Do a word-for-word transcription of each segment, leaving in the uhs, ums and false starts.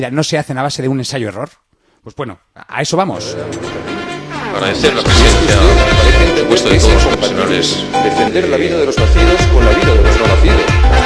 no se hacen a base de un ensayo-error. Pues bueno, a eso vamos. Agradecer la presencia, por supuesto, de todos los profesionales. Defender la vida de los nacidos con la vida de los no nacidos.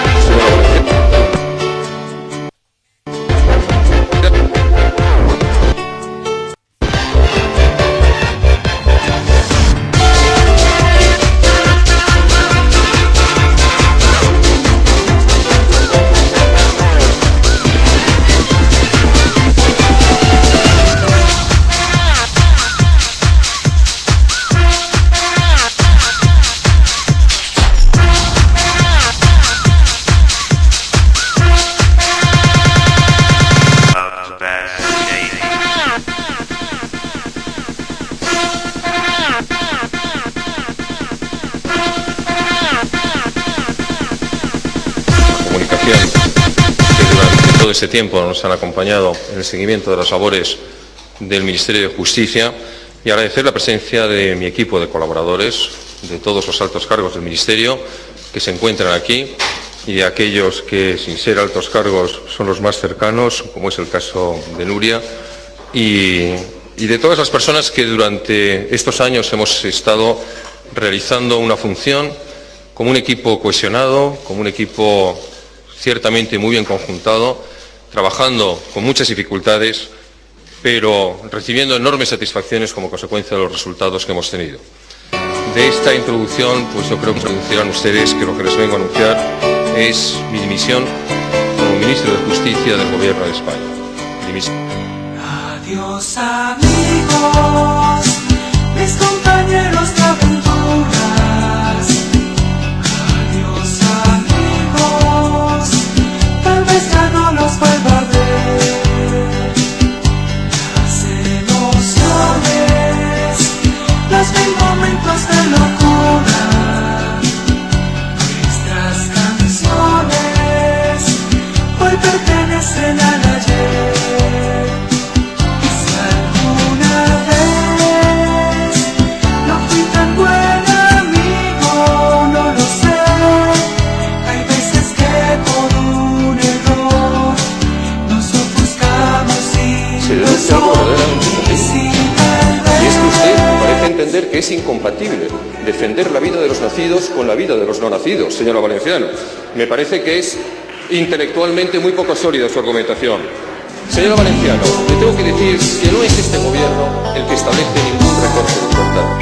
Este tiempo nos han acompañado en el seguimiento de las labores del Ministerio de Justicia y agradecer la presencia de mi equipo de colaboradores, de todos los altos cargos del Ministerio que se encuentran aquí y de aquellos que, sin ser altos cargos, son los más cercanos, como es el caso de Nuria, y, y de todas las personas que durante estos años hemos estado realizando una función como un equipo cohesionado, como un equipo ciertamente muy bien conjuntado, trabajando con muchas dificultades, pero recibiendo enormes satisfacciones como consecuencia de los resultados que hemos tenido. De esta introducción, pues yo creo que anunciarán ustedes que lo que les vengo a anunciar es mi dimisión como Ministro de Justicia del Gobierno de España. Dimisión. Adiós, amigos, mis compañeros de aventuras. Adiós, amigos, tal vez ya no los vuelva a ver. Las emociones, los mil momentos de locura, nuestras canciones hoy pertenecen al ayer. Y si alguna vez no fui tan buen amigo, no lo sé. Hay veces que por un error nos ofuscamos y Se no deduce algo verdaderamente somos. inútil. Si tal Y es que usted vez parece entender que es incompatible defender la vida de los nacidos con la vida de los no nacidos, señora Valenciano. Me parece que es intelectualmente muy poco sólida su argumentación. Señora Valenciano, le tengo que decir que no es este gobierno el que establece ningún recorte de libertad.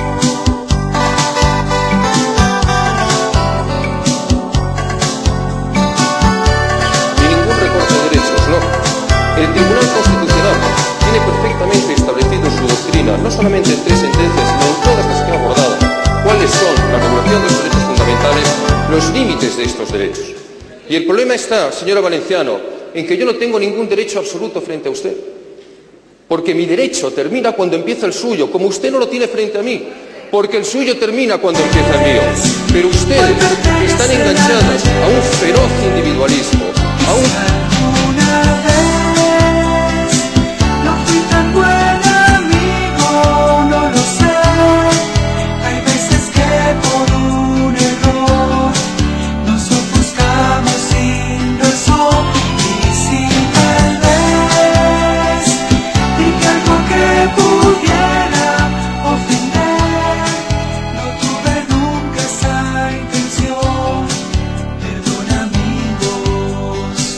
Ni ningún recorte de derechos, no. El Tribunal Constitucional tiene perfectamente establecido en su doctrina, no solamente en tres sentencias, sino en todas las que ha abordado, cuáles son la regulación de los derechos fundamentales, los límites de estos derechos. Y el problema está, señora Valenciano, en que yo no tengo ningún derecho absoluto frente a usted. Porque mi derecho termina cuando empieza el suyo, como usted no lo tiene frente a mí. Porque el suyo termina cuando empieza el mío. Pero ustedes están enganchados a un feroz individualismo, a un... alguna vez no fui tan buen amigo, no lo sé. Hay veces que por un error nos ofuscamos sin razón. Y si tal vez dije algo que pudiera ofender, no tuve nunca esa intención. Perdón, amigos.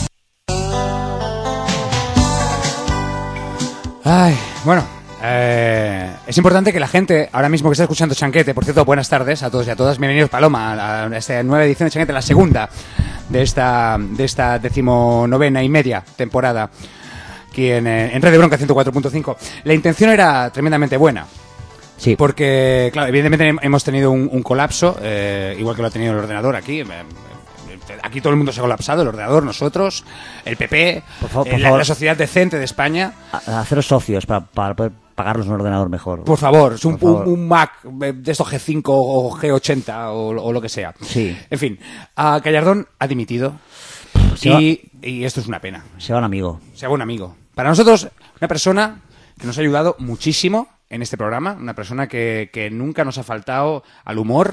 Ay, bueno, eh, es importante que la gente, ahora mismo que está escuchando Chanquete, por cierto, buenas tardes a todos y a todas, bienvenidos Paloma a, la- a esta nueva edición de Chanquete, la segunda de esta de esta decimonovena y media temporada aquí en, eh, en Red de Bronca ciento cuatro punto cinco. La intención era tremendamente buena. Sí. Porque, claro, evidentemente hemos tenido un, un colapso, eh, igual que lo ha tenido el ordenador aquí. eh, Aquí todo el mundo se ha colapsado, el ordenador, nosotros, el P P, Por favor, eh, por la, favor. la sociedad decente de España. A- haceros socios para, para poder pagarnos un ordenador mejor. Por favor, es un, Por favor. un- un Mac eh, de estos G cinco o G ochenta o, o lo que sea. Sí. En fin, a Gallardón ha dimitido Se y, y esto es una pena. Se va un amigo. Se va un amigo. Para nosotros, una persona que nos ha ayudado muchísimo en este programa, una persona que, que nunca nos ha faltado al humor,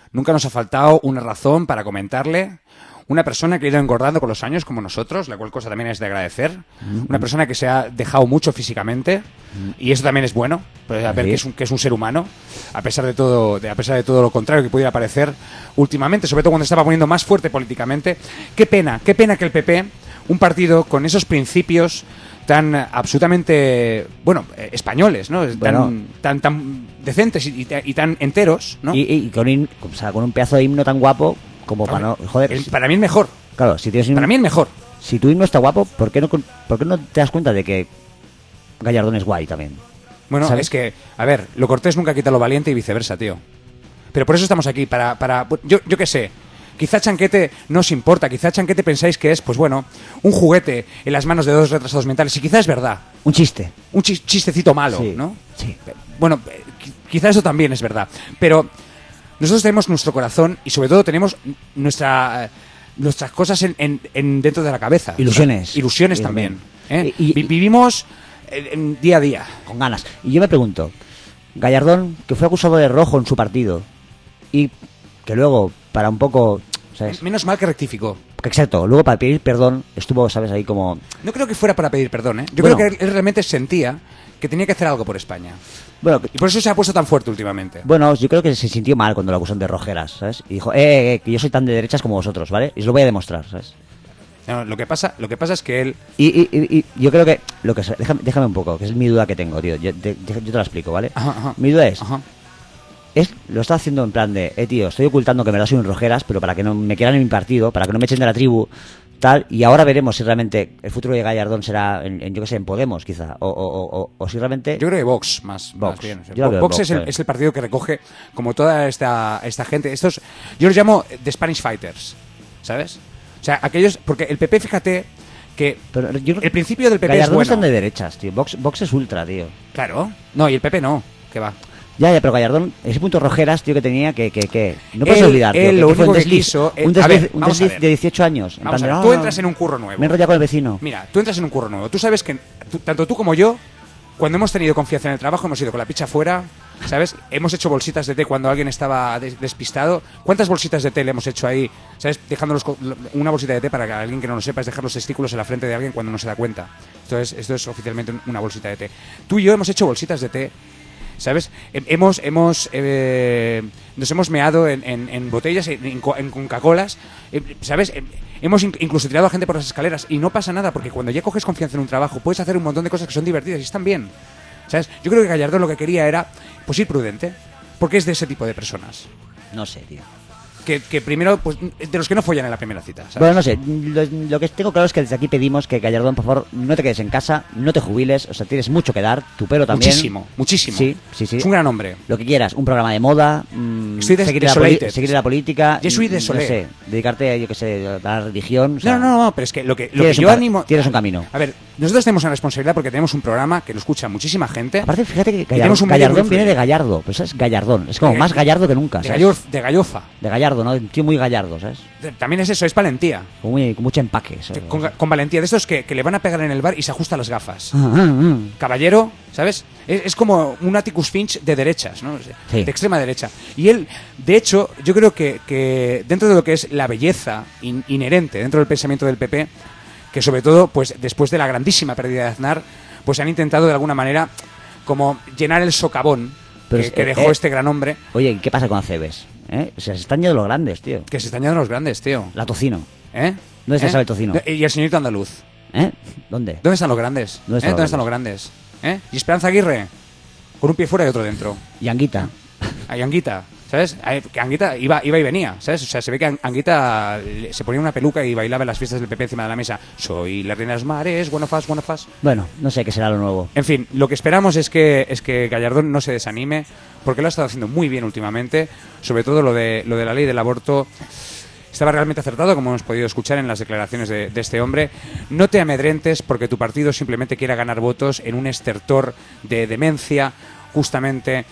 nunca nos ha faltado una razón para comentarle. Una persona que ha ido engordando con los años, como nosotros, la cual cosa también es de agradecer. Mm-hmm. Una persona que se ha dejado mucho físicamente, mm-hmm. y eso también es bueno, pues a ver que es, un, que es un ser humano, a pesar de todo, de, a pesar de todo lo contrario que pudiera parecer últimamente, sobre todo cuando estaba poniendo más fuerte políticamente. Qué pena, qué pena que el P P, un partido con esos principios tan absolutamente, bueno, eh, españoles, ¿no? Bueno. Tan, tan, tan decentes y, y, y tan enteros, ¿no? Y, y con, in, o sea, con un pedazo de himno tan guapo. Como para no, joder, el, para mí es mejor. Claro, si tienes un, para mí es mejor. Si tu himno está guapo, ¿por qué no, por qué no te das cuenta de que Gallardón es guay también? Bueno, ¿sabes? Es que, a ver, lo cortés nunca quita lo valiente y viceversa, tío. Pero por eso estamos aquí, para, para yo, yo qué sé. Quizá Chanquete no os importa, quizá Chanquete pensáis que es, pues bueno, un juguete en las manos de dos retrasados mentales, y quizá es verdad. Un chiste. Un ch chistecito malo, sí, ¿no? Sí. Bueno, quizá eso también es verdad, pero nosotros tenemos nuestro corazón y sobre todo tenemos nuestra, nuestras cosas en, en, en dentro de la cabeza. Ilusiones. Ilusiones sí, también. ¿eh? Y, y, Vivimos en, en día a día. Con ganas. Y yo me pregunto, Gallardón, que fue acusado de rojo en su partido y que luego, para un poco, ¿sabes? Menos mal que rectificó. Exacto, luego para pedir perdón estuvo, ¿sabes? Ahí como... No creo que fuera para pedir perdón, ¿eh? Yo bueno, creo que él realmente sentía que tenía que hacer algo por España. Bueno, y por eso se ha puesto tan fuerte últimamente. Bueno, yo creo que se sintió mal cuando lo acusan de rojeras, ¿sabes? Y dijo, eh, eh, que yo soy tan de derechas como vosotros, ¿vale? Y os lo voy a demostrar, ¿sabes? No, lo que pasa, lo que pasa es que él... Y, y, y, y yo creo que... lo que déjame, déjame un poco, que es mi duda que tengo, tío. Yo, de, yo te la explico, ¿vale? Ajá, ajá. Mi duda es... Ajá. Es, lo está haciendo en plan de, eh, tío, estoy ocultando que en verdad soy un rojeras, pero para que no me quieran en mi partido, para que no me echen de la tribu, tal, y ahora veremos si realmente el futuro de Gallardón será, en, en yo qué sé, en Podemos, quizá, o, o, o, o si realmente... Yo creo que Vox, más, Vox. más bien. O sea, Yo Vox, Vox es, el, es el partido que recoge como toda esta, esta gente, estos, yo los llamo The Spanish Fighters, ¿sabes? O sea, aquellos, porque el P P, fíjate que pero yo, el principio del P P Gallardón es bueno. Están de derechas, tío, Vox, Vox es ultra, tío. Claro, no, y el P P no, que va. Ya, ya, pero Gallardón, ese punto rojeras, tío, que tenía que... que, que no puedes él, olvidar, tío, él que, lo que fue único un desliz, que quiso... un desliz, ver, un desliz de dieciocho años. En Vamos plan a de, ver, no, tú entras no, en un curro nuevo. Me he enrollado con el vecino. Mira, tú entras en un curro nuevo. Tú sabes que, tú, tanto tú como yo, cuando hemos tenido confianza en el trabajo, hemos ido con la picha fuera, ¿sabes? Hemos hecho bolsitas de té cuando alguien estaba des despistado. ¿Cuántas bolsitas de té le hemos hecho ahí? ¿Sabes? Dejándolos una bolsita de té para que alguien que no lo sepa es dejar los testículos en la frente de alguien cuando no se da cuenta. Esto es, esto es oficialmente una bolsita de té. Tú y yo hemos hecho bolsitas de té, ¿sabes? Hemos, hemos, eh, nos hemos meado en, en, en botellas, en, en, en Coca-Colas, eh, ¿sabes? Hemos incluso tirado a gente por las escaleras y no pasa nada porque cuando ya coges confianza en un trabajo puedes hacer un montón de cosas que son divertidas y están bien, ¿sabes? Yo creo que Gallardón lo que quería era, pues, ir prudente, porque es de ese tipo de personas. No sé, tío. Que, que primero, pues, de los que no follan en la primera cita, ¿sabes? Bueno, no sé, lo, lo que tengo claro es que desde aquí pedimos que Gallardón, por favor, no te quedes en casa, no te jubiles, o sea, tienes mucho que dar, tu pelo también. Muchísimo, muchísimo. Sí, sí, sí. Es un gran hombre. Lo que quieras, un programa de moda, mmm, Estoy des seguir, la seguir la política, yo soy no desolé. sé, dedicarte, yo qué sé, a la religión. O sea, no, no, no, pero es que lo que, lo que yo un, animo... Tienes un camino. A ver, nosotros tenemos una responsabilidad porque tenemos un programa que lo escucha muchísima gente. Aparte, fíjate que Gallardón, Gallardón viene de Gallardo, pues es Gallardón, es como de, más gallardo que nunca, de, ¿sabes? gallo, de gallofa. De Gallardo, ¿no? Un tío muy gallardo, ¿sabes? También es eso, es valentía. Con, muy, con mucho empaque. ¿Sabes? Con, con valentía, de estos que, que le van a pegar en el bar y se ajusta las gafas. Ah, ah, ah. Caballero, ¿sabes? Es, es como un Atticus Finch de derechas, ¿no? Sí. De extrema derecha. Y él, de hecho, yo creo que, que dentro de lo que es la belleza in, inherente dentro del pensamiento del P P, que sobre todo, pues después de la grandísima pérdida de Aznar, pues han intentado de alguna manera como llenar el socavón Pero que, es, que dejó eh, este gran hombre. Oye, ¿qué pasa con Aceves? ¿Eh? O sea, se están yendo los grandes, tío. Que se están yendo los grandes, tío. La Tocino. ¿Eh? ¿Dónde ¿Eh? está el Tocino? Y el señorito andaluz. ¿Eh? ¿Dónde? ¿Dónde están los grandes? ¿Dónde, ¿Eh? ¿Dónde están los grandes? ¿Eh? ¿Y Esperanza Aguirre? Con un pie fuera y otro dentro. ¿Y Anguita? Hay Anguita, ¿sabes? Que Anguita iba, iba y venía, ¿sabes? O sea, se ve que Anguita se ponía una peluca y bailaba en las fiestas del P P encima de la mesa. Soy la reina de los mares, bueno fas, bueno fas. Bueno, no sé qué será lo nuevo. En fin, lo que esperamos es que es que Gallardón no se desanime, porque lo ha estado haciendo muy bien últimamente. Sobre todo lo de, lo de la ley del aborto estaba realmente acertado, como hemos podido escuchar en las declaraciones de, de este hombre. No te amedrentes porque tu partido simplemente quiera ganar votos en un estertor de demencia, justamente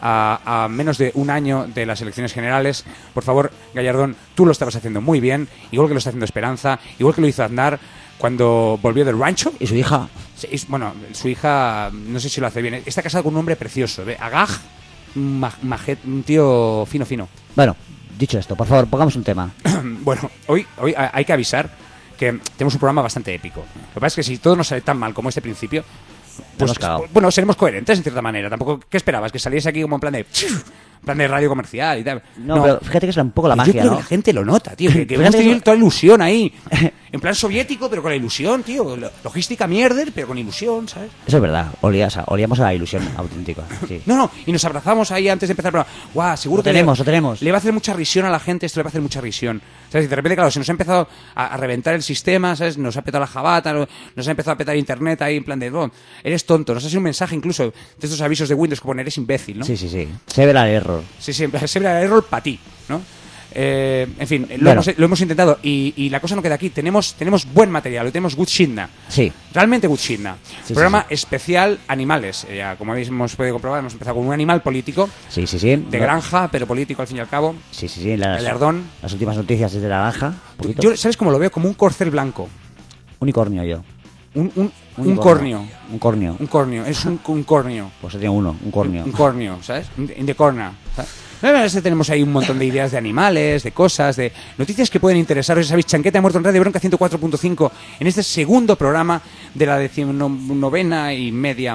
a, a menos de un año de las elecciones generales. Por favor, Gallardón, tú lo estabas haciendo muy bien, igual que lo está haciendo Esperanza, igual que lo hizo Aznar cuando volvió del rancho. ¿Y su hija? Sí, bueno, su hija, no sé si lo hace bien. Está casada con un hombre precioso, ¿ve? Agaj, Majet, un tío fino, fino. Bueno, dicho esto, por favor, pongamos un tema. Bueno, hoy, hoy hay que avisar que tenemos un programa bastante épico. Lo que pasa es que si todo nos sale tan mal como este principio, pues, hemos cagado. bueno, seremos coherentes en cierta manera. Tampoco, ¿qué esperabas? Que saliese aquí como en plan de en plan de radio comercial y tal. No, pero fíjate que es un poco la Yo magia, creo ¿no? que la gente lo nota, tío. Que, que Fíjate hemos tenido que- toda la ilusión ahí. En plan soviético, pero con la ilusión, tío. Lo- Logística mierder, pero con ilusión, ¿sabes? Eso es verdad, olías a- olíamos a la ilusión auténtica. Sí. No, no, y nos abrazamos ahí antes de empezar el programa. Guau, seguro Lo que tenemos, le, lo tenemos. le va a hacer mucha risión a la gente, esto le va a hacer mucha risión. ¿Sabes? Y de repente, claro, se nos ha empezado a, a reventar el sistema, ¿sabes? Nos ha petado la jabata, no- nos ha empezado a petar internet ahí en plan de, oh, eres tonto. Nos ha sido un mensaje incluso de estos avisos de Windows que ponen, eres imbécil, ¿no? Sí, sí, sí. Se ve el error. Sí, sí, siempre el error para ti, ¿no? Eh, en fin, lo, Bueno. hemos, lo hemos intentado y, y la cosa no queda aquí. Tenemos, tenemos buen material, lo tenemos good shitna. Sí. Realmente good shitna. Sí, Programa sí, especial animales. Eh, ya, como habéis hemos podido comprobar, hemos empezado con un animal político, Sí, sí, sí. de No- granja, pero político al fin y al cabo. Sí, sí, sí. Las, El Ardón. las últimas noticias desde la granja. un poquito. Yo, ¿sabes cómo lo veo? Como un corcel blanco. Unicornio yo. Un, un, un Unicornio. cornio. Un cornio. Un cornio. Es un, un cornio. Pues sería uno, un cornio. Un cornio, ¿sabes? In the corner. ¿sabes? Bueno, este tenemos ahí un montón de ideas de animales, de cosas, de noticias que pueden interesaros. Ya sabéis, Chanquete ha muerto en Radio Bronca ciento cuatro punto cinco en este segundo programa de la decimonovena y media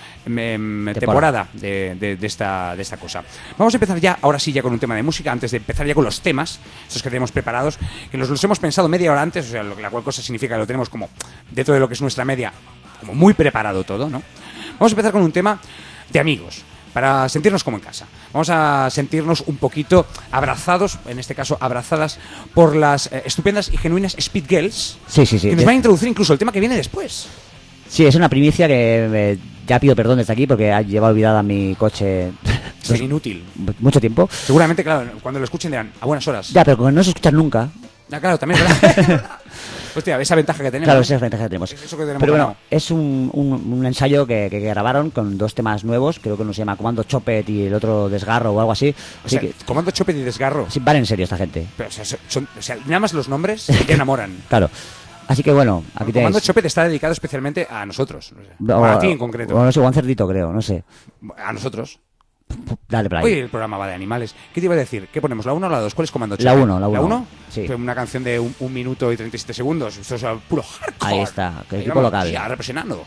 em, temporada de, de, de, esta, de esta cosa. Vamos a empezar ya, ahora sí, ya con un tema de música, antes de empezar ya con los temas, estos que tenemos preparados, que los, los hemos pensado media hora antes, o sea, lo, la cual cosa significa que lo tenemos como dentro de lo que es nuestra media, como muy preparado todo, ¿no? Vamos a empezar con un tema de amigos, para sentirnos como en casa. Vamos a sentirnos un poquito abrazados, en este caso abrazadas, por las eh, estupendas y genuinas Speed Girls, Sí, sí, sí. que nos van a introducir incluso el tema que viene después. Sí, es una primicia que eh, ya pido perdón desde aquí porque ha llevado olvidada mi coche Es inútil. mucho tiempo. Seguramente, claro, cuando lo escuchen dirán, a buenas horas. Ya, pero como no se escuchan nunca, Ah, claro, también, ¿verdad? Hostia, esa ventaja que tenemos. claro, ¿no? esa es la ventaja que tenemos. Es eso que tenemos Pero bueno, ganado. es un, un, un ensayo que, que grabaron con dos temas nuevos, creo que uno se llama Comando Chopet y el otro Desgarro o algo así. O Así sea, que, Comando Chopet y Desgarro. sí, van en serio esta gente, Pero, o sea, son, o sea, nada más los nombres te enamoran. claro. Así que bueno, aquí Comando tenéis. Chopet está dedicado especialmente a nosotros. O sea, O- bueno, a ti en concreto. O no sé, o a un cerdito creo, no sé. A nosotros. Dale para ahí. Hoy el programa va de animales. ¿Qué te iba a decir? ¿Qué ponemos? ¿La uno o la dos? ¿Cuál es Comando La Chopet? uno, la uno. ¿La uno? Sí. Fue una canción de un, un minuto y treinta y siete segundos. Esto es uh, puro hardcore. Ahí está, que Ahí equipo vamos, local. Ya, represionando.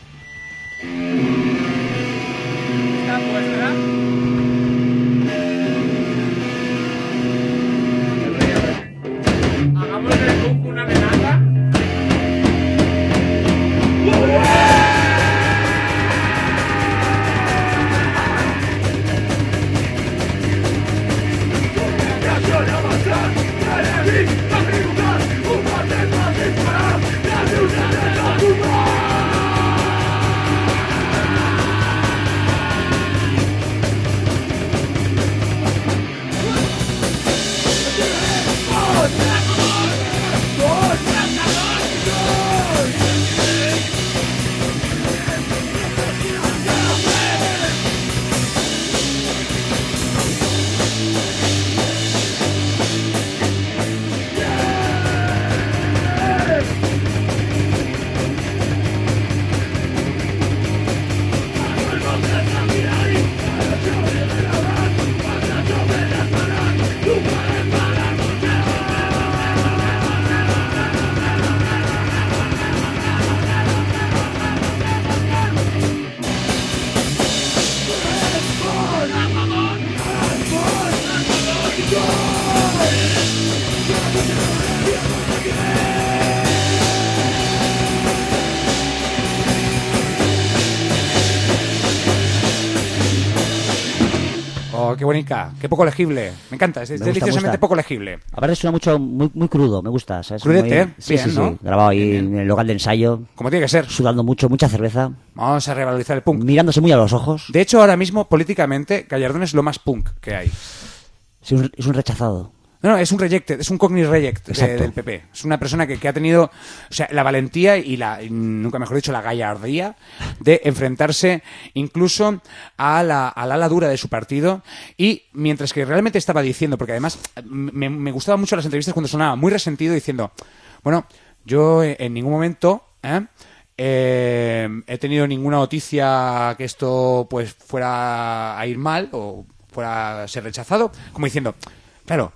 Oh, qué bonita. Qué poco legible. Me encanta. Es, es Me gusta, deliciosamente me gusta. poco legible. Aparte suena mucho, muy, muy crudo, me gusta, ¿sabes? Crudete, Muy- sí, bien, sí, sí, ¿no? grabado ahí Bien, bien. en el local de ensayo, Como tiene que ser. sudando mucho, mucha cerveza, Vamos a revalorizar el punk. mirándose muy a los ojos. De hecho, ahora mismo, políticamente, Gallardón es lo más punk que hay. Es un, es un rechazado. No, no, es un rejected, es un cognitive reject de- Exacto. del P P. Es una persona que, que ha tenido, o sea, la valentía y la, y nunca mejor dicho, la gallardía de enfrentarse incluso a la, al ala dura de su partido. Y mientras que realmente estaba diciendo, porque además me, me gustaban mucho las entrevistas cuando sonaba muy resentido diciendo, bueno, yo en ningún momento ¿eh? Eh, he tenido ninguna noticia que esto pues fuera a ir mal o fuera a ser rechazado, como diciendo, claro,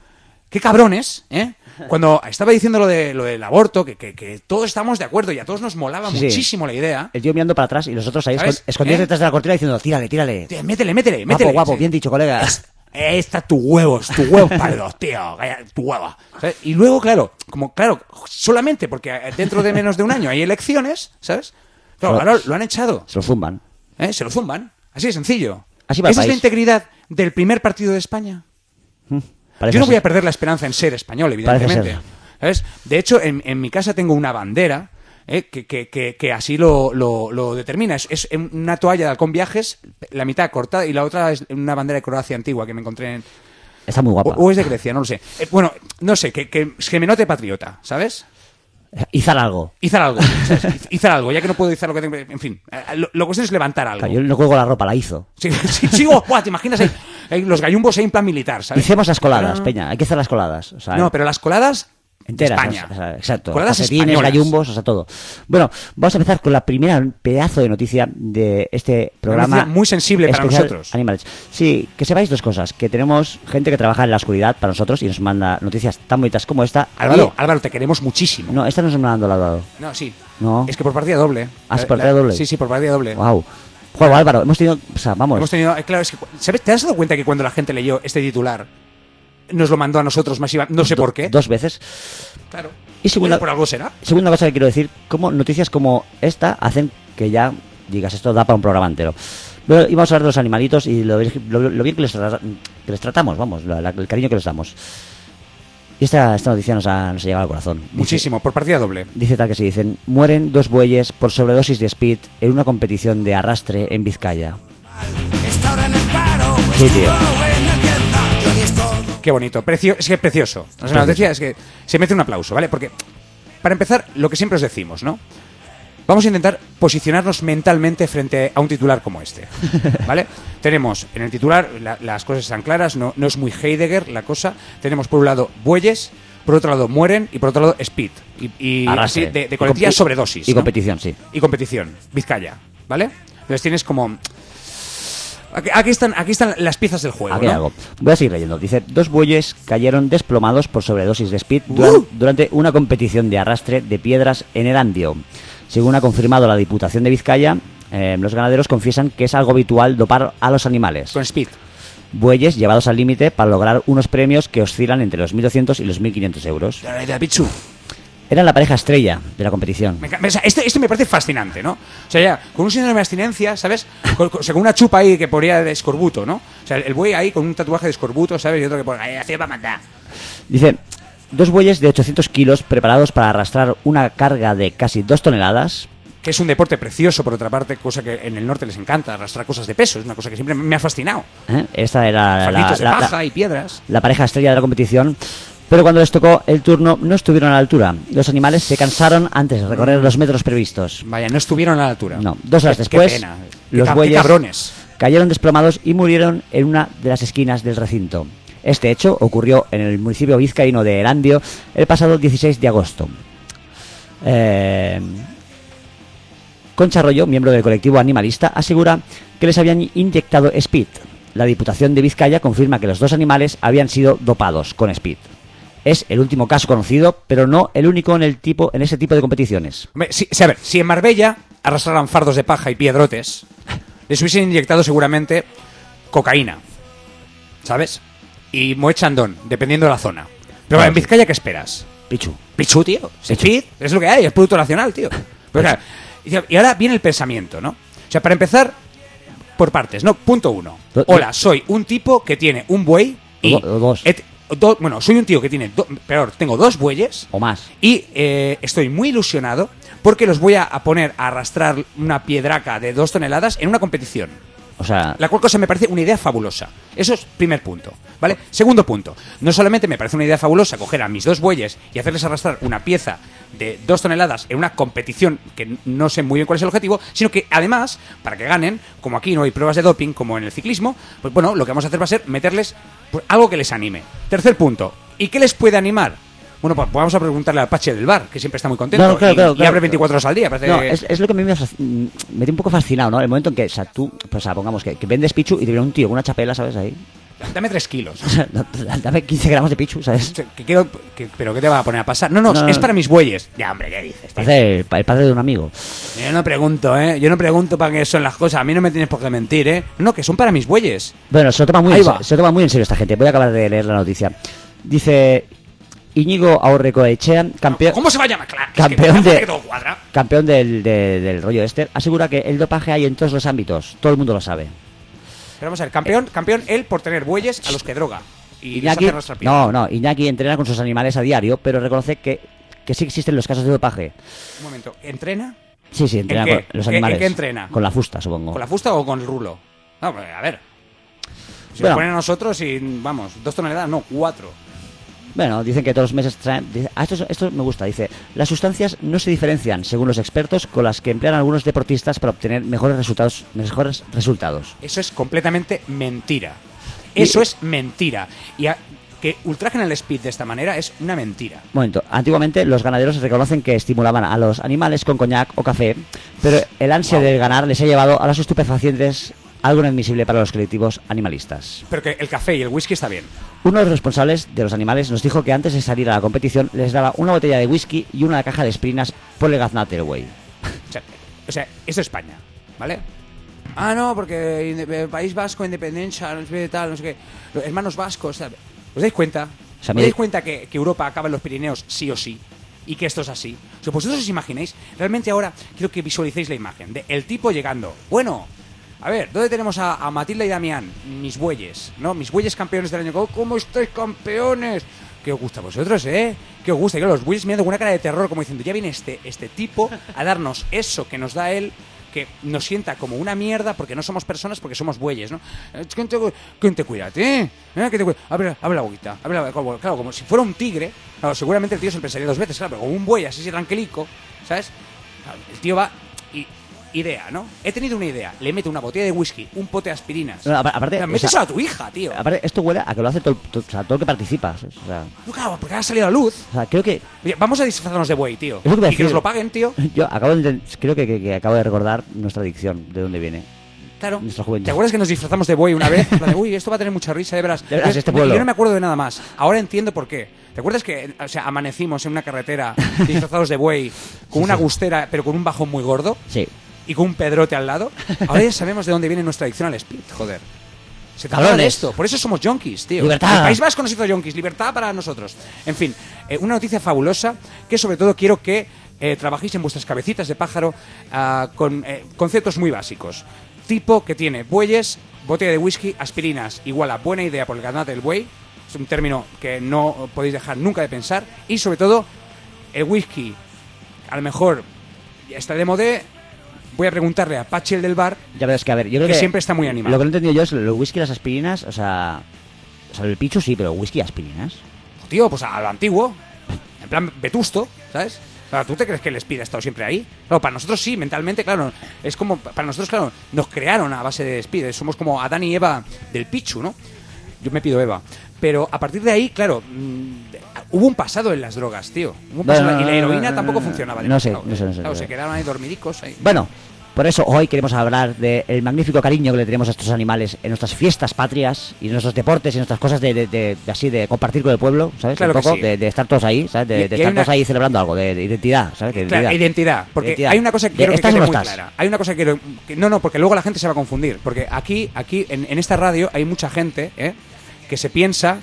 qué cabrones, ¿eh? Cuando estaba diciendo lo, de, lo del aborto, que, que, que todos estábamos de acuerdo y a todos nos molaba Sí, sí. muchísimo la idea. El tío mirando para atrás y los otros ahí ¿Sabes? escon- escondidos ¿Eh? detrás de la cortina diciendo, tírale, tírale. Tío, métele, métele, Guapo, métele. guapo, Sí. bien dicho, colega. Ahí está tu huevos, tu huevo pardos, tío, calla, tu hueva. ¿Sabes? Y luego, claro, como, claro, solamente porque dentro de menos de un año hay elecciones, ¿sabes? Claro, Lo- ahora lo han echado, Se lo zumban. ¿eh? Se lo zumban, así de sencillo. Así va el ¿Esa es la país. integridad del primer partido de España? Mm, parece Yo no así. voy a perder la esperanza en ser español, evidentemente. ser. ¿Sabes? De hecho, en, en mi casa tengo una bandera eh, que, que, que, que así lo, lo, lo determina. Es, es una toalla de Halcón Viajes, la mitad cortada, y la otra es una bandera de Croacia antigua que me encontré en... Está muy O, guapa. o es de Grecia, no lo sé. Eh, bueno, no sé, que, que, que me note patriota, ¿sabes? Izar algo. Izar algo, ¿sabes? Izar algo, ya que no puedo izar lo que tengo... En fin, eh, lo, lo cuestión es levantar algo. Claro, yo no cuelgo la ropa, la hizo. Sí, sí, sí, oh, buah, te imaginas ahí, ahí los gallumbos ahí en plan militar, ¿sabes? Hicemos las coladas, Ah. Peña. Hay que hacer las coladas. O sea, No, pero las coladas... enteras. España. O sea, exacto. Coladas Calcetines, españolas. gallumbos, o sea, todo. Bueno, vamos a empezar con la primera pedazo de noticia de este programa. noticia muy sensible para especial nosotros. Animales. Sí, que sepáis dos cosas. Que tenemos gente que trabaja en la oscuridad para nosotros y nos manda noticias tan bonitas como esta. Álvaro, Y- Álvaro, te queremos muchísimo. No, esta no nos mandando la dado. No, sí. No. Es que por partida doble. Ah, ¿es La- por partida la- doble? Sí, sí, por partida doble. Wow. Juego, Álvaro, hemos tenido. O sea, vamos. Hemos tenido, eh, claro, es que, ¿sabes? ¿Te has dado cuenta que cuando la gente leyó este titular nos lo mandó a nosotros masiva? No sé do- por qué. Dos veces. Claro. Y segunda- Oye, por algo será. Segunda cosa que quiero decir, como noticias como esta hacen que ya digas esto da para un programa entero. Pero, y vamos a hablar de los animalitos y lo, lo- lo bien que les, tra- que les tratamos, vamos, la- la- el cariño que les damos. Y esta, esta noticia nos ha, nos ha llegado al corazón. Dice- Muchísimo, por partida doble. Dice tal que se dicen, mueren dos bueyes por sobredosis de speed en una competición de arrastre en Vizcaya. Sí, tío. Qué bonito. Precio, es que es precioso. O sea, la noticia es que se mete un aplauso, ¿vale? Porque, para empezar, lo que siempre os decimos, ¿no? Vamos a intentar posicionarnos mentalmente frente a un titular como este, ¿vale? Tenemos en el titular, la- las cosas están claras, no, no es muy Heidegger la cosa. Tenemos por un lado bueyes, por otro lado mueren y por otro lado speed. Y, y Arrastre. así de, de Y coletilla compi- sobredosis. Y ¿no? competición, sí. Y competición, Vizcaya, ¿vale? Entonces tienes como... Aquí, aquí están, aquí están las piezas del juego, Aquí hay ¿no? algo. Voy a seguir leyendo. Dice, dos bueyes cayeron desplomados por sobredosis de speed duran- Uh. durante una competición de arrastre de piedras en Erandio. Según ha confirmado la Diputación de Vizcaya, eh, los ganaderos confiesan que es algo habitual dopar a los animales. Con speed. Bueyes llevados al límite para lograr unos premios que oscilan entre los mil doscientos y los mil quinientos euros. La de Pichu. Eran la pareja estrella de la competición. Me, enca- o sea, esto, esto me parece fascinante, ¿no? O sea, ya, con un síndrome de abstinencia, ¿sabes? Con, con- o sea, con una chupa ahí que ponía de escorbuto, ¿no? O sea, el buey ahí con un tatuaje de escorbuto, ¿sabes? Y otro que pone, ahí, así va a mandar. Dice, dos bueyes de ochocientos kilos preparados para arrastrar una carga de casi dos toneladas. Que es un deporte precioso, por otra parte, cosa que en el norte les encanta, arrastrar cosas de peso. Es una cosa que siempre me ha fascinado. ¿eh? Esta era la, Falditos de la- paja la- y piedras. la pareja estrella de la competición. Pero cuando les tocó el turno no estuvieron a la altura. Los animales se cansaron antes de recorrer los metros previstos. Vaya, no estuvieron a la altura. No, dos horas Qué- después, Qué pena. Qué los ca- qué bueyes cabrones. cayeron desplomados y murieron en una de las esquinas del recinto. Este hecho ocurrió en el municipio vizcaíno de Erandio el pasado dieciséis de agosto. Eh, Concha Arroyo, miembro del colectivo animalista, asegura que les habían inyectado speed. La Diputación de Vizcaya confirma que los dos animales habían sido dopados con speed. Es el último caso conocido, pero no el único en el tipo en ese tipo de competiciones. Hombre, si, si, a ver, si en Marbella arrastraran fardos de paja y piedrotes, les hubiesen inyectado seguramente cocaína, ¿sabes? Y Moet Chandon, dependiendo de la zona. Pero Claro, en Vizcaya, ¿qué esperas? Pichu. Pichu, tío. Speed, es lo que hay, es producto nacional, tío. Pero, o sea, y- y ahora viene el pensamiento, ¿no? O sea, para empezar, por partes, ¿no? Punto uno. Do- Hola, soy un tipo que tiene un buey y... O do- o dos. et- do- bueno, soy un tío que tiene... do- peor, tengo dos bueyes O más. y eh, estoy muy ilusionado porque los voy a, a poner a arrastrar una piedraca de dos toneladas en una competición. O sea, La cual cosa me parece una idea fabulosa. Eso es primer punto, ¿vale? Segundo punto. No solamente me parece una idea fabulosa coger a mis dos bueyes y hacerles arrastrar una pieza de dos toneladas en una competición que no sé muy bien cuál es el objetivo, sino que además, para que ganen, como aquí no hay pruebas de doping, como en el ciclismo, pues bueno, lo que vamos a hacer va a ser meterles pues, algo que les anime. Tercer punto. ¿Y qué les puede animar? Bueno, pues vamos a preguntarle al Pache del bar, que siempre está muy contento. No, claro, y, claro, y claro. abre veinticuatro horas al día. Parece no, que- es, es lo que a mí me, fasc- mm, me tiene un poco fascinado, ¿no? El momento en que, o sea, tú, pues, o sea, pongamos que, que vendes Pichu y te viene un tío con una chapela, ¿sabes? Ahí. Dame tres kilos. Dame quince gramos de pichu, ¿sabes? Que quiero, que- ¿Pero qué te va a poner a pasar? No, no, No, es no. para mis bueyes. Ya, hombre, ¿qué dices, tío? Parece el, el padre de un amigo. Yo no pregunto, ¿eh? Yo no pregunto para qué son las cosas. A mí no me tienes por qué mentir, ¿eh? No, que son para mis bueyes. Bueno, se lo toma muy, Ahí en, va. se- se lo toma muy en serio esta gente. Voy a acabar de leer la noticia. Dice Íñigo Aurrecoechea, campeón, ¿Cómo se va a llamar? Claro, Campeón es que, de- que todo cuadra. campeón del, de- del rollo este, asegura que el dopaje hay en todos los ámbitos. Todo el mundo lo sabe. Pero vamos a ver, campeón, campeón él por tener bueyes a los que droga. Y les Iñaki, hace arrastrar piel. no, no, Iñaki entrena con sus animales a diario, pero reconoce que, que sí existen los casos de dopaje. Un momento, ¿entrena? Sí, sí, entrena qué? con los ¿En- animales. en qué entrena? Con la fusta, supongo. ¿Con la fusta o con el rulo? No, pues, a ver. Si Bueno. nos ponen a nosotros y, vamos, dos toneladas, no, cuatro. Bueno, dicen que todos los meses traen... dice- ah, esto, esto me gusta, dice... Las sustancias no se diferencian, según los expertos, con las que emplean algunos deportistas para obtener mejores resultados. Mejores resultados. Eso es completamente mentira. Eso Y- es mentira. Y a- que ultrajen el speed de esta manera es una mentira. Momento, antiguamente los ganaderos reconocen que estimulaban a los animales con coñac o café, pero el ansia de ganar les ha llevado a los estupefacientes, algo inadmisible para los colectivos animalistas. Pero que el café y el whisky está bien. Uno de los responsables de los animales nos dijo que antes de salir a la competición les daba una botella de whisky y una caja de aspirinas por el gaznate, güey. O sea, o sea, eso es España, ¿vale? Ah, no, porque inde- eh, País Vasco, independencia, no sé qué, tal, no sé qué. Los hermanos vascos, tal. ¿Os dais cuenta? O sea, ¿Os me- dais cuenta que, que Europa acaba en los Pirineos sí o sí? Y que esto es así. O sea, vosotros os imagináis, realmente ahora quiero que visualicéis la imagen de el tipo llegando. Bueno, a ver, ¿dónde tenemos a, a Matilda y Damián? Mis bueyes, ¿no? Mis bueyes campeones del año. Oh, ¿cómo estáis, campeones? ¿Qué os gusta a vosotros, eh? ¿Qué os gusta? Y claro, los bueyes mirando con una cara de terror, como diciendo, ya viene este, este tipo a darnos eso que nos da él, que nos sienta como una mierda porque no somos personas, porque somos bueyes, ¿no? Eh, ¿Quién te, quién te cuida, eh? ¿Eh? ¿Quién te cuida? Abre, abre la boquita. Abre la, como, claro, como si fuera un tigre. Claro, seguramente el tío se lo pensaría dos veces, claro, pero como un buey así tranquilico, ¿sabes? Claro, el tío va y... Idea, ¿no? He tenido una idea. Le meto una botella de whisky, un pote de aspirinas. No, apa- aparte, O sea, o méteselo sea, a tu hija, tío. Aparte, esto huele a que lo hace todo, todo- o sea, todo el que participa. ¿sabes? O sea, No, claro, porque ha salido a la luz. o sea, creo que... Oye, vamos a disfrazarnos de buey, tío. Es lo que iba a Y que nos decir. lo paguen, tío. Yo acabo de, creo que, que- que acabo de recordar nuestra adicción, de dónde viene. Claro. Nuestra juventud. ¿Te acuerdas que nos disfrazamos de buey una vez? En plan de, uy, esto va a tener mucha risa, de veras. De veras, Yo- este yo pueblo. no me acuerdo de nada más. Ahora entiendo por qué. ¿Te acuerdas que, o sea, amanecimos en una carretera disfrazados de buey con una gustera, pero con un bajón muy gordo? Sí. Y con un pedrote al lado. Ahora ya sabemos de dónde viene nuestra adicción al speed, joder. Se trata Cabrones. de esto, por eso somos junkies, tío. Libertad. El País Vasco nos hizo junkies, libertad para nosotros. En fin, eh, una noticia fabulosa que sobre todo quiero que eh, trabajéis en vuestras cabecitas de pájaro ah, con eh, conceptos muy básicos. Tipo que tiene bueyes, botella de whisky, aspirinas, igual a buena idea por el gaznate del buey. Es un término que no podéis dejar nunca de pensar. Y sobre todo, el whisky, a lo mejor ya está de moda. Voy a preguntarle a Pachi, el del bar, Ya ves que, a ver, yo creo que que... siempre está muy animado. Lo que no he entendido yo es el whisky y las aspirinas, o sea... O sea, el pichu sí, pero whisky y aspirinas. Tío, pues a lo antiguo, en plan vetusto, ¿sabes? O sea, ¿tú te crees que el Speed ha estado siempre ahí? Claro, para nosotros sí, mentalmente, claro. Es como, para nosotros, claro, nos crearon a base de Speed. Somos como Adán y Eva del Pichu, ¿no? Yo me pido Eva. Pero a partir de ahí, claro, mmm, hubo un pasado en las drogas, tío. Hubo un pasado, Bueno, y la heroína no, tampoco no, funcionaba. no sé, demasiado. no sé, no sé, Claro, no sé. se quedaron ahí dormidicos. Ahí. Bueno, por eso hoy queremos hablar del magnífico cariño que le tenemos a estos animales en nuestras fiestas patrias y en nuestros deportes y en nuestras cosas de, de- de- de así de compartir con el pueblo, ¿sabes? Claro Un que poco sí. de, de estar todos ahí, ¿sabes? De, Y- de y hay estar una- todos ahí celebrando algo, de, de identidad, ¿sabes? Que Claro, identidad, porque Identidad. hay una cosa que De quiero que estás o quede no muy estás. clara. Hay una cosa que quiero que- no, no, porque luego la gente se va a confundir, porque aquí aquí en, en esta radio hay mucha gente, ¿eh? que se piensa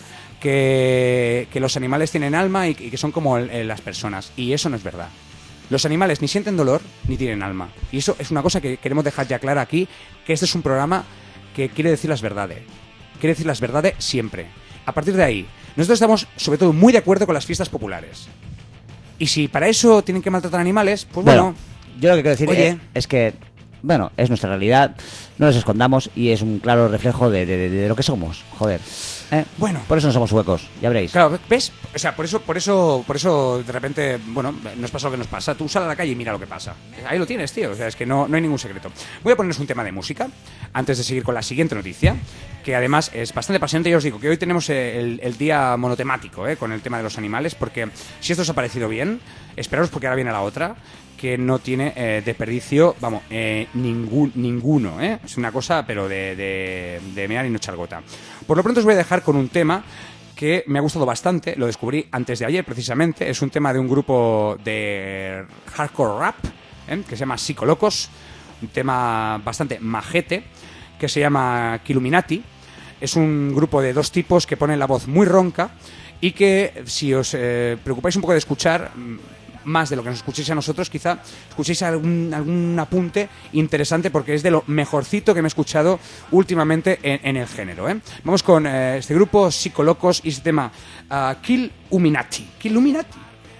que, que los animales tienen alma y, y que son como el- el- las personas, y eso no es verdad. Los animales ni sienten dolor ni tienen alma, y eso es una cosa que queremos dejar ya clara aquí, que este es un programa que quiere decir las verdades. Quiere decir las verdades siempre. A partir de ahí, nosotros estamos sobre todo muy de acuerdo con las fiestas populares. Y si para eso tienen que maltratar animales, pues bueno, Bueno, yo lo que quiero decir Oye. eh, es que, bueno, es nuestra realidad, no nos escondamos y es un claro reflejo de, de- de- de lo que somos, joder. ¿eh? Bueno. Por eso no somos huecos, ya veréis. claro, ¿ves? O sea, por eso, por eso, por eso de repente, bueno, nos pasa lo que nos pasa. Tú sal a la calle y mira lo que pasa. Ahí lo tienes, tío. O sea, es que no, no hay ningún secreto. Voy a ponernos un tema de música antes de seguir con la siguiente noticia, que además es bastante apasionante. Ya os digo que hoy tenemos eh, el, el día monotemático, eh, con el tema de los animales, porque si esto os ha parecido bien, esperaros porque ahora viene la otra, que que no tiene eh, desperdicio, vamos, eh, ningún, ninguno, ¿eh? Es una cosa, pero de, de, de mear y no echar gota. Por lo pronto os voy a dejar con un tema que me ha gustado bastante, lo descubrí antes de ayer precisamente, es un tema de un grupo de hardcore rap, ¿eh? Que se llama Psicolocos, un tema bastante majete, que se llama Killuminati. Es un grupo de dos tipos que ponen la voz muy ronca y que, si os eh, preocupáis un poco de escuchar más de lo que nos escuchéis a nosotros, quizá escuchéis algún, algún apunte interesante, porque es de lo mejorcito que me he escuchado últimamente en, en el género, ¿eh? Vamos con eh, este grupo Psicolocos y este tema uh, Killuminati. Killuminati.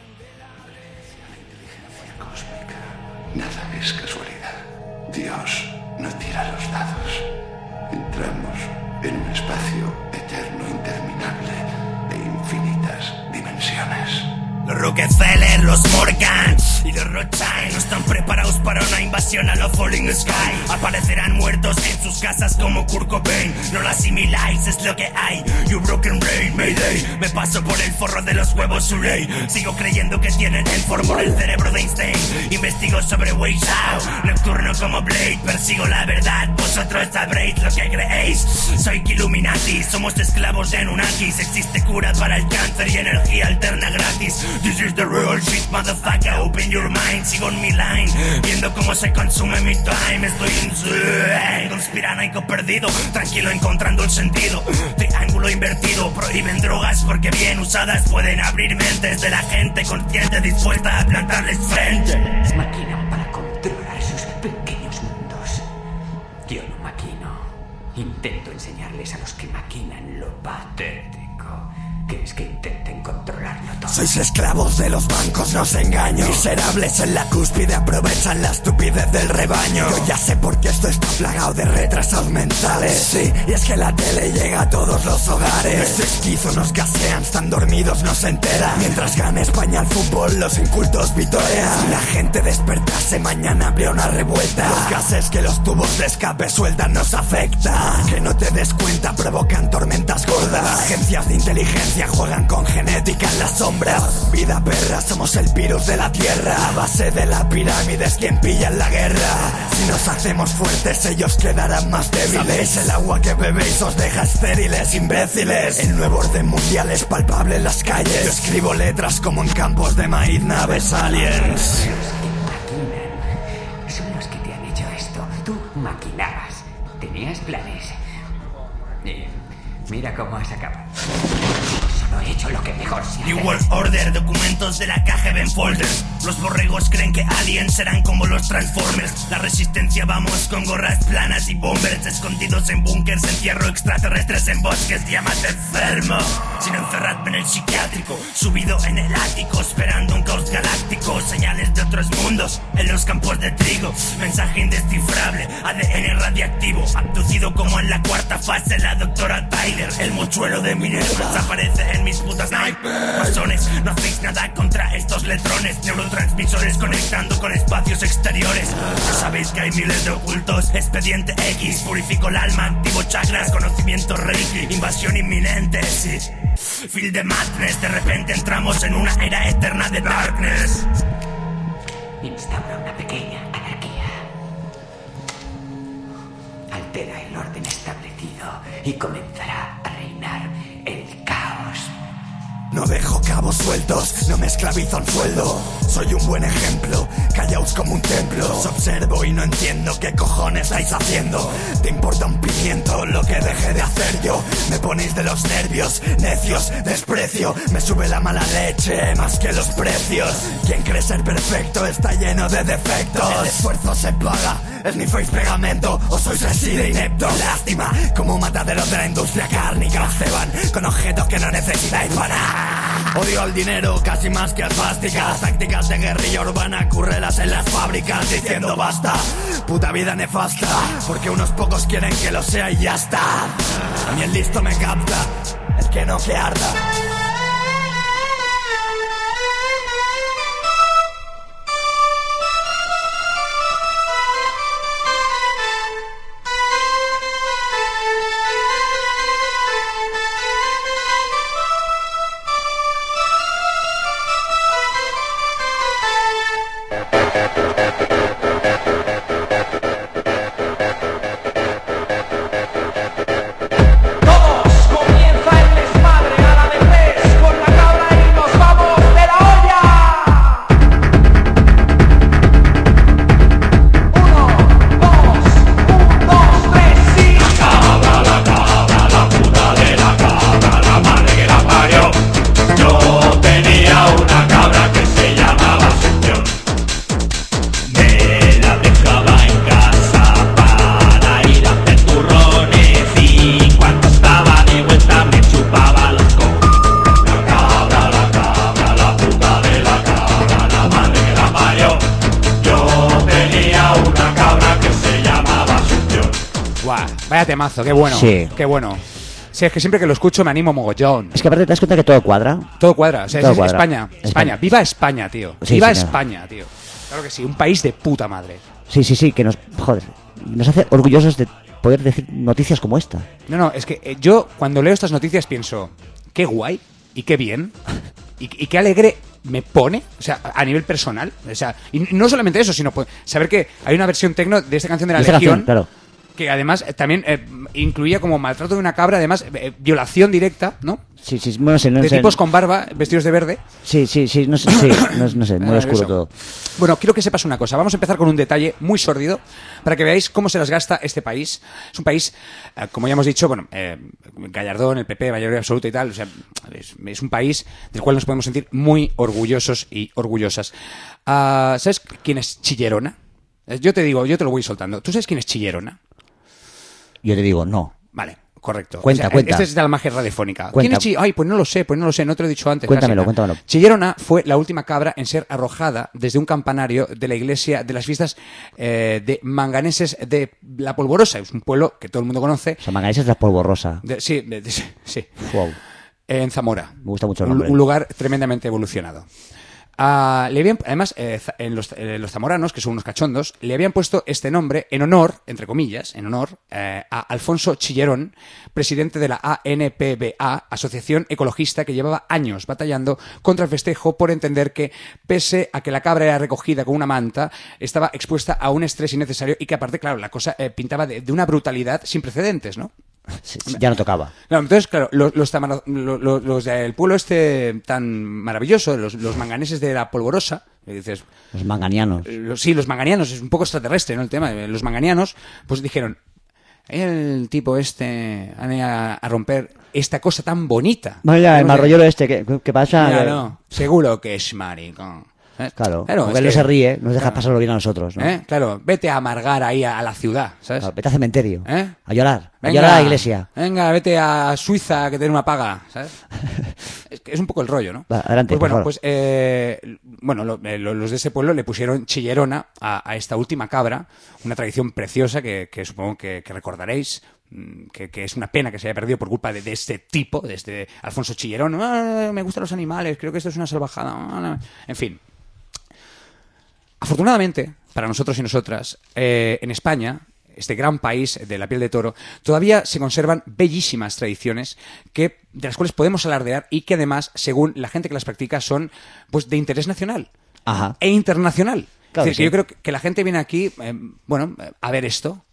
Nada es casualidad. Dios no tira los dados. Entramos en un espacio eterno, interminable, de infinitas dimensiones. Los Rockefeller, los Morgan y los Rothschild no están preparados para una invasión a los Falling Sky. Aparecerán muertos en sus casas como Kurt Cobain. No lo asimiláis, es lo que hay. You broken brain, Mayday. Me paso por el forro de los huevos, su ley. Sigo creyendo que tienen el formo el cerebro de Einstein. Investigo sobre Wei Xiao, nocturno como Blade. Persigo la verdad, vosotros sabréis lo que creéis. Soy Killuminati, somos esclavos de Anunnakis. Existe cura para el cáncer y energía alterna gratis. This is the real shit, motherfucker, open your mind. Sigo en mi line, viendo cómo se consume mi time. Estoy en conspiranoico perdido, tranquilo encontrando el sentido. Triángulo invertido, prohíben drogas porque bien usadas pueden abrir mentes de la gente consciente dispuesta a plantarles frente. Maquinan para controlar sus pequeños mundos. Yo no maquino. Intento enseñarles a los que maquinan lo patético que es que intenten controlarlo todo. Sois esclavos de los bancos, no os engaño. Miserables en la cúspide aprovechan la estupidez del rebaño. Yo ya sé por qué esto está plagado de retrasados mentales. Sí, y es que la tele llega a todos los hogares. Este esquizo nos gasean, están dormidos, no se enteran. Mientras gana España al fútbol, los incultos vitorean. Si la gente despertase, mañana habría una revuelta. Los gases que los tubos de escape sueltan nos afectan. Que no te des cuenta, provocan tormentas gordas. Agencias de inteligencia juegan con genética en las sombras. Vida perra, somos el virus de la tierra. A base de la pirámide es quien pilla en la guerra. Si nos hacemos fuertes, ellos quedarán más débiles. ¿Sabéis? El agua que bebéis os deja estériles, imbéciles. El nuevo orden mundial es palpable en las calles. Yo escribo letras como en campos de maíz, naves aliens. Los que maquinan son los que te han hecho esto. Tú maquinabas, tenías planes. Y mira cómo has acabado. Solo he hecho lo que mejor se hace. New World Order, documentos de la K G B en folders. Los borregos creen que aliens serán como los Transformers. La resistencia vamos con gorras planas y bombers. Escondidos en búnkers, encierro extraterrestres en bosques. Llámate enfermo, sin encerrarme en el psiquiátrico. Subido en el ático, esperando un caos galáctico. Señales de otros mundos en los campos de trigo. Mensaje indescifrable, A D N radiactivo. Abducido como en la cuarta fase la doctora Tyler. El mochuelo de Minerva desaparece en mis putas naipe. Masones, no hacéis nada contra estos letrones. Neurotransmisores conectando con espacios exteriores. Ya sabéis que hay miles de ocultos. Expediente X, purifico el alma, activo chakras, conocimiento reiki, invasión inminente, sí. Feel the madness, de repente entramos en una era eterna de darkness. Instaura una pequeña anarquía. Altera el orden establecido y comenzará a reinar el caos. No dejo cabos sueltos, no me esclavizo en sueldo. Soy un buen ejemplo, callaos como un templo. Os observo y no entiendo qué cojones estáis haciendo. Te importa un pimiento lo que dejé de hacer yo. Me ponéis de los nervios, necios, desprecio. Me sube la mala leche más que los precios. Quien cree ser perfecto está lleno de defectos. El esfuerzo se paga, esnifáis pegamento o sois reside inepto. Lástima, como mataderos de la industria cárnica. Os ceban con objetos que no necesitáis para nada. Odio al dinero casi más que a fásticas. Tácticas de guerrilla urbana, currelas en las fábricas diciendo basta. Puta vida nefasta, porque unos pocos quieren que lo sea y ya está. A mí el listo me capta, el que no que arda. Thank you. Guau, vaya temazo, qué bueno, Sí. qué bueno. Sí, es que siempre que lo escucho me animo mogollón. Es que aparte te das cuenta que todo cuadra. Todo cuadra, o sea, Todo es cuadra. España, España, España. viva España, tío. Sí, viva señor. España, tío. Claro que sí, un país de puta madre. Sí, sí, sí, que nos, joder, nos hace orgullosos de poder decir noticias como esta. No, no, es que eh, yo cuando leo estas noticias pienso, qué guay y qué bien y, y qué alegre me pone, o sea, a nivel personal. O sea, y no solamente eso, sino pues, saber que hay una versión tecno de esta canción de la Esta Legión. canción, claro. Que además eh, también eh, incluía como maltrato de una cabra, además eh, violación directa, ¿no? Sí, sí, bueno, sí, no De sé. tipos con barba, vestidos de verde. Sí, sí, sí, no sé, sí, no, no sé, muy Ah, oscuro eso. todo. Bueno, quiero que sepas una cosa. Vamos a empezar con un detalle muy sórdido para que veáis cómo se las gasta este país. Es un país, eh, como ya hemos dicho, bueno, eh, Gallardón, el P P, mayoría absoluta y tal. O sea, es, es un país del cual nos podemos sentir muy orgullosos y orgullosas. Ah, ¿sabes quién es Chillerona? Eh, Yo te digo, yo te lo voy soltando. ¿Tú sabes quién es Chillerona? Yo te digo, no. Vale, correcto. Cuenta, cuenta. Este es de la magia radiofónica. Cuenta. ¿Quién es Chi- Ay, pues no lo sé, pues no lo sé, no te lo he dicho antes. Cuéntamelo, casi. cuéntamelo. Chillerona fue la última cabra en ser arrojada desde un campanario de la iglesia de las fiestas eh, de manganeses de La Polvorosa. Es un pueblo que todo el mundo conoce. O sea, Manganeses es la polvo rosa. De- sí, de- de- sí. Wow. En Zamora. Me gusta mucho el Un, nombre. un lugar tremendamente evolucionado. Ah, le habían, además, eh, za- en los, eh, los zamoranos, que son unos cachondos, le habían puesto este nombre en honor, entre comillas, en honor eh, a Alfonso Chillerón, presidente de la A N P B A, asociación ecologista que llevaba años batallando contra el festejo por entender que, pese a que la cabra era recogida con una manta, estaba expuesta a un estrés innecesario y que, aparte, claro, la cosa eh, pintaba de, de una brutalidad sin precedentes, ¿no? Sí, sí, ya no tocaba. Claro, entonces, claro, los, los, tamara- lo- lo- los del pueblo este tan maravilloso, los, los manganeses de La Polvorosa, que dices, Los manganianos. los- sí, los manganianos, es un poco extraterrestre, ¿no? El tema, los manganianos, pues dijeron, el tipo este a, a romper esta cosa tan bonita. Vaya, el No sé, marrollero este, ¿qué, qué pasa? mira, Eh, no, seguro que es maricón. ¿Eh? Claro, Claro, porque es él no que- se ríe, nos deja claro. pasarlo bien a nosotros, ¿no? ¿Eh? Claro, vete a amargar ahí a, a la ciudad, ¿sabes? Claro, vete al cementerio. ¿Eh? A llorar. A Venga, llorar a la iglesia. Venga, vete a Suiza que tiene una paga, ¿sabes? es, que es un poco el rollo, ¿no? Va, adelante, Pues por bueno, favor. pues eh, bueno, lo- eh, lo- los de ese pueblo le pusieron Chillerona a, a esta última cabra, una tradición preciosa que, que supongo que, que recordaréis. mm, Que, que es una pena que se haya perdido por culpa de, de este tipo, de este Alfonso Chillerón. Ah, me gustan los animales, creo que esto es una salvajada. Ah, no. En fin. Afortunadamente, para nosotros y nosotras, eh, en España, este gran país de la piel de toro, todavía se conservan bellísimas tradiciones que, de las cuales podemos alardear y que además, según la gente que las practica, son pues de interés nacional Ajá. e internacional. Claro es decir, que que yo sí. creo que- que la gente viene aquí, eh, bueno, eh, a ver esto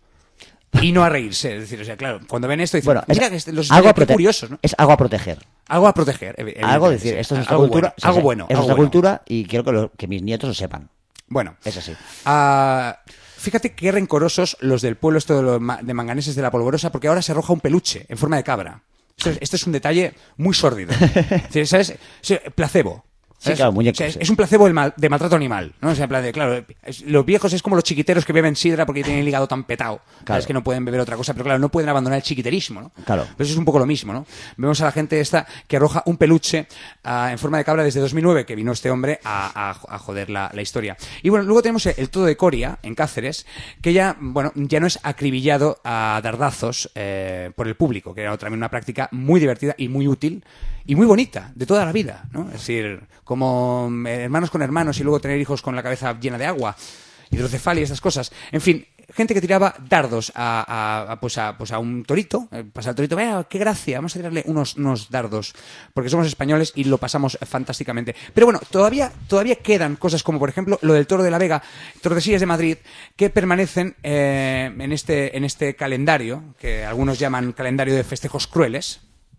y no a reírse. Es decir, o sea, claro, cuando ven esto dicen, Bueno, es mira que este- los algo a qué prote- curiosos, ¿no? Es algo a proteger. Algo a proteger. evi- Algo evidentemente, decir, sí. esto es nuestra Algo cultura. bueno, o sea, algo sí, bueno. Es algo nuestra bueno. cultura y quiero que, lo- que mis nietos lo sepan. Bueno, Es así. Ah, fíjate qué rencorosos los del pueblo esto de, los ma- de manganeses de La Polvorosa, porque ahora se arroja un peluche en forma de cabra. Esto es, esto es un detalle muy sórdido. Es decir, ¿sabes? Sí, placebo. Sí, ¿sabes? claro, muñecos, O sea, es, sí. es un placebo del mal- de maltrato animal, ¿no? O sea, en plan de, claro, es- los viejos es como los chiquiteros que beben sidra porque tienen el hígado tan petado. Claro. Es que no pueden beber otra cosa, pero claro, no pueden abandonar el chiquiterismo, ¿no? Claro. Pues eso es un poco lo mismo, ¿no? Vemos a la gente esta que arroja un peluche ah, en forma de cabra desde dos mil nueve, que vino este hombre a, a- a joder la, la historia. Y bueno, luego tenemos el todo de Coria, en Cáceres, que ya, bueno, ya no es acribillado a dardazos eh, por el público, que era también una práctica muy divertida y muy útil y muy bonita, de toda la vida, ¿no? Es decir, como eh, hermanos con hermanos y luego tener hijos con la cabeza llena de agua, hidrocefalia y estas cosas. En fin, gente que tiraba dardos a, a- a, pues a, pues a un torito, eh, pasa el torito, vea, qué gracia, vamos a tirarle unos, unos dardos, porque somos españoles y lo pasamos fantásticamente. Pero bueno, todavía, todavía quedan cosas como, por ejemplo, lo del Toro de la Vega, Tordesillas de Madrid, que permanecen eh, en, este, en este calendario, que algunos llaman calendario de festejos crueles,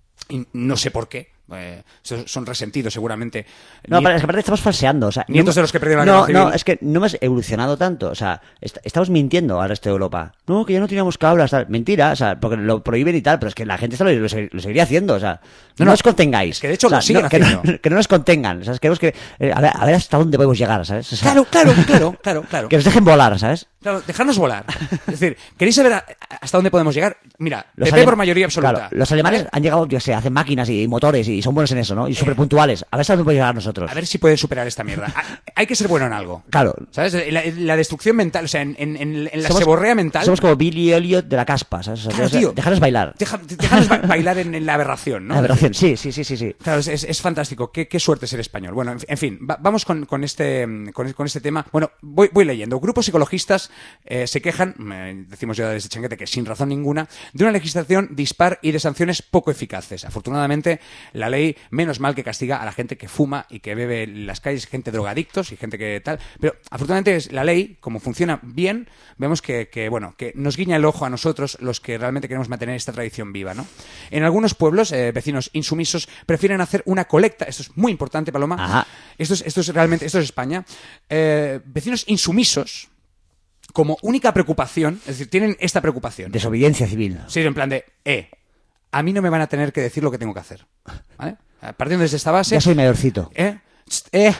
y no sé por qué. Eh, son son resentidos seguramente. No, Ni- pero es que aparte estamos falseando. O sea, Nietos no- de los que perdieron la No, guerra civil. no, es que no hemos evolucionado tanto. O sea, est- estamos mintiendo al resto de Europa. No, que ya no tiramos cabras, tal. Mentira, o sea, porque lo prohíben y tal, pero es que la gente esto lo, lo segui- lo seguiría haciendo. O sea, no, No, no, nos contengáis. es que de hecho O sea, lo siguen no, que, no, haciendo. que no nos contengan. O sea, queremos que. eh, a, ver, a ver hasta dónde podemos llegar, ¿sabes? O sea, Claro, claro, claro, claro, claro. Que nos dejen volar, ¿sabes? Claro, dejarnos volar. Es decir, ¿queréis saber a- hasta dónde podemos llegar? Mira, Los P P alem- por mayoría absoluta. Claro, los alemanes ¿Vale? han llegado, yo sé, hacen máquinas y motores y son buenos en eso, ¿no? Y súper puntuales. A ver hasta dónde podemos llegar nosotros. A ver si pueden superar esta mierda. Ah, Hay que ser bueno en algo. Claro. ¿Sabes? La, la destrucción mental, o sea, en, en- en- en la Somos- seborrea mental. Somos como Billy Elliot de la caspa, ¿sabes? O sea, Claro, deja- tío. Dejarnos bailar. Deja- déjanos ba- bailar en, en la aberración, ¿no? La aberración, sí, sí, sí, sí, sí. Claro, es, es- es fantástico. Qué, qué suerte ser español. Bueno, en, en fin, va- vamos con, con este, mm, con, con este tema. Bueno, voy, voy leyendo. Grupos ecologistas eh, se quejan, eh, decimos ya desde Chanquete que sin razón ninguna, de una legislación dispar y de sanciones poco eficaces. Afortunadamente, la ley, menos mal que castiga a la gente que fuma y que bebe en las calles, gente drogadictos y gente que tal. Pero afortunadamente es la ley, como funciona bien, vemos que, que, bueno, que nos guiña el ojo a nosotros, los que realmente queremos mantener esta tradición viva, ¿no? En algunos pueblos, eh, vecinos insumisos prefieren hacer una colecta. Esto es muy importante, Paloma. Ajá. Esto es, esto es realmente, esto es España. Eh, vecinos insumisos, como única preocupación, es decir, tienen esta preocupación. Desobediencia civil. Sí, en plan de, eh, a mí no me van a tener que decir lo que tengo que hacer. ¿Vale? Partiendo desde esta base. Ya soy mayorcito. Eh, tst, eh.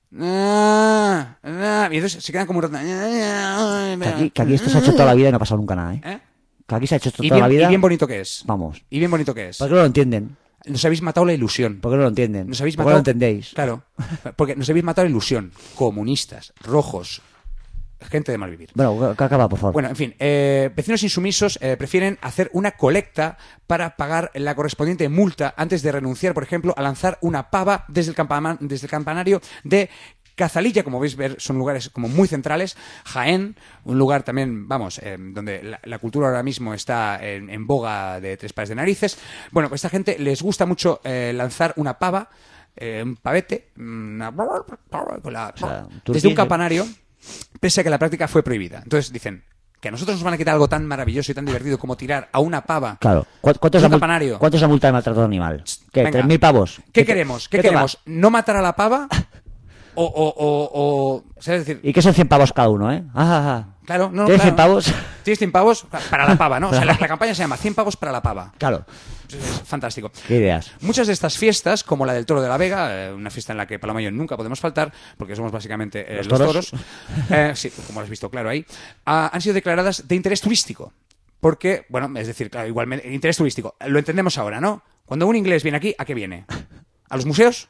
ah, ah, y entonces se quedan como un rato. Que aquí, que aquí esto se ha hecho toda la vida y no ha pasado nunca nada, ¿eh? ¿Eh? Que aquí se ha hecho esto Y toda bien, la vida. y bien bonito que es. Vamos. Y bien bonito que es. ¿Por qué no lo entienden? Nos habéis matado la ilusión. ¿Por qué no lo entienden? Nos habéis ¿Por matado. qué no lo entendéis? Claro. Porque nos habéis matado la ilusión. Comunistas, rojos, gente de mal vivir. Bueno, que acaba, por favor. Bueno, en fin, eh, vecinos insumisos eh, prefieren hacer una colecta para pagar la correspondiente multa antes de renunciar, por ejemplo, a lanzar una pava desde el, campama- desde el campanario de Cazalilla. Como veis ver, son lugares como muy centrales. Jaén, un lugar también, vamos, eh, donde la, la cultura ahora mismo está en, en boga de tres pares de narices. Bueno, pues a esta gente les gusta mucho eh, lanzar una pava, eh, un pavete, una... con la- sea, desde Turquía, un campanario, pese a que la práctica fue prohibida. Entonces dicen que a nosotros nos van a quitar algo tan maravilloso y tan divertido como tirar a una pava. Claro. ¿Cu- ¿Cuánto es, un la mul- campanario. ¿Cuánto es la multa de maltrato animal? ¿Qué? Venga. ¿Tres mil pavos? ¿Qué te- queremos? ¿Qué, te queremos? va? ¿No matar a la pava? O, o, o, o... ¿Sabes decir? ¿Y qué son cien pavos cada uno, eh? Ah, ah, ah. Claro, no, ¿Tienes claro. cien pavos? ¿Tienes cien pavos? Para la pava, ¿no? O sea, la, la campaña se llama cien pavos para la pava. Claro. Es, es fantástico. ¿Qué ideas? Muchas de estas fiestas, como la del Toro de la Vega, eh, una fiesta en la que Paloma y yo nunca podemos faltar, porque somos básicamente eh, Los los, toros. toros, eh, sí, como lo has visto claro ahí, ah, han sido declaradas de interés turístico. Porque, bueno, es decir, claro, igualmente, interés turístico. Lo entendemos ahora, ¿no? Cuando un inglés viene aquí, ¿a qué viene? ¿A los museos?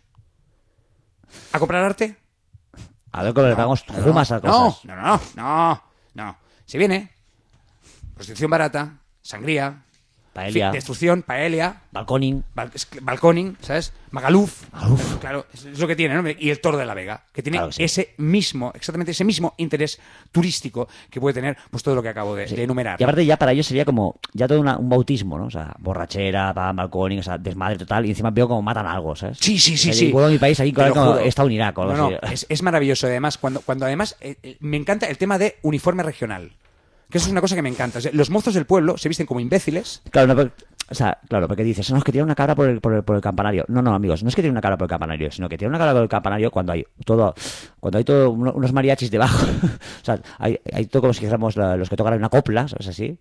¿A comprar arte? A ver cómo le pagamos jumas a no, cosas. no, no, no, no. Se viene prostitución barata, sangría, Paella. fi- destrucción, paella, Balconing. bal- es- balconing, ¿sabes? Magaluf. Claro, es, es lo que tiene, ¿no? Y el Toro de la Vega, que tiene Claro que sí. ese mismo, exactamente ese mismo interés turístico que puede tener pues todo lo que acabo de, de enumerar. Y aparte ya para ellos sería como ya todo una- un bautismo, ¿no? O sea, borrachera, pa- balconing, o sea, desmadre total. Y encima veo como matan a algo, ¿sabes? Sí, sí, sí, O sea, sí. y vuelvo a mi país aquí Te lo como juro. he estado en Irak o algo No, no, así. es, es maravilloso. Además, cuando, cuando además eh, eh, me encanta el tema de uniforme regional. Que eso es una cosa que me encanta. O sea, los mozos del pueblo se visten como imbéciles. Claro, no, pero- o sea, claro, porque dices, no, es que tiene una cabra por el, por, el, por el campanario. No, no, amigos, no es que tiene una cabra por el campanario, sino que tiene una cabra por el campanario cuando hay todo, cuando hay todo uno- unos mariachis debajo. O sea, hay, hay todo como si dijéramos la- los que tocan una copla, ¿sabes así?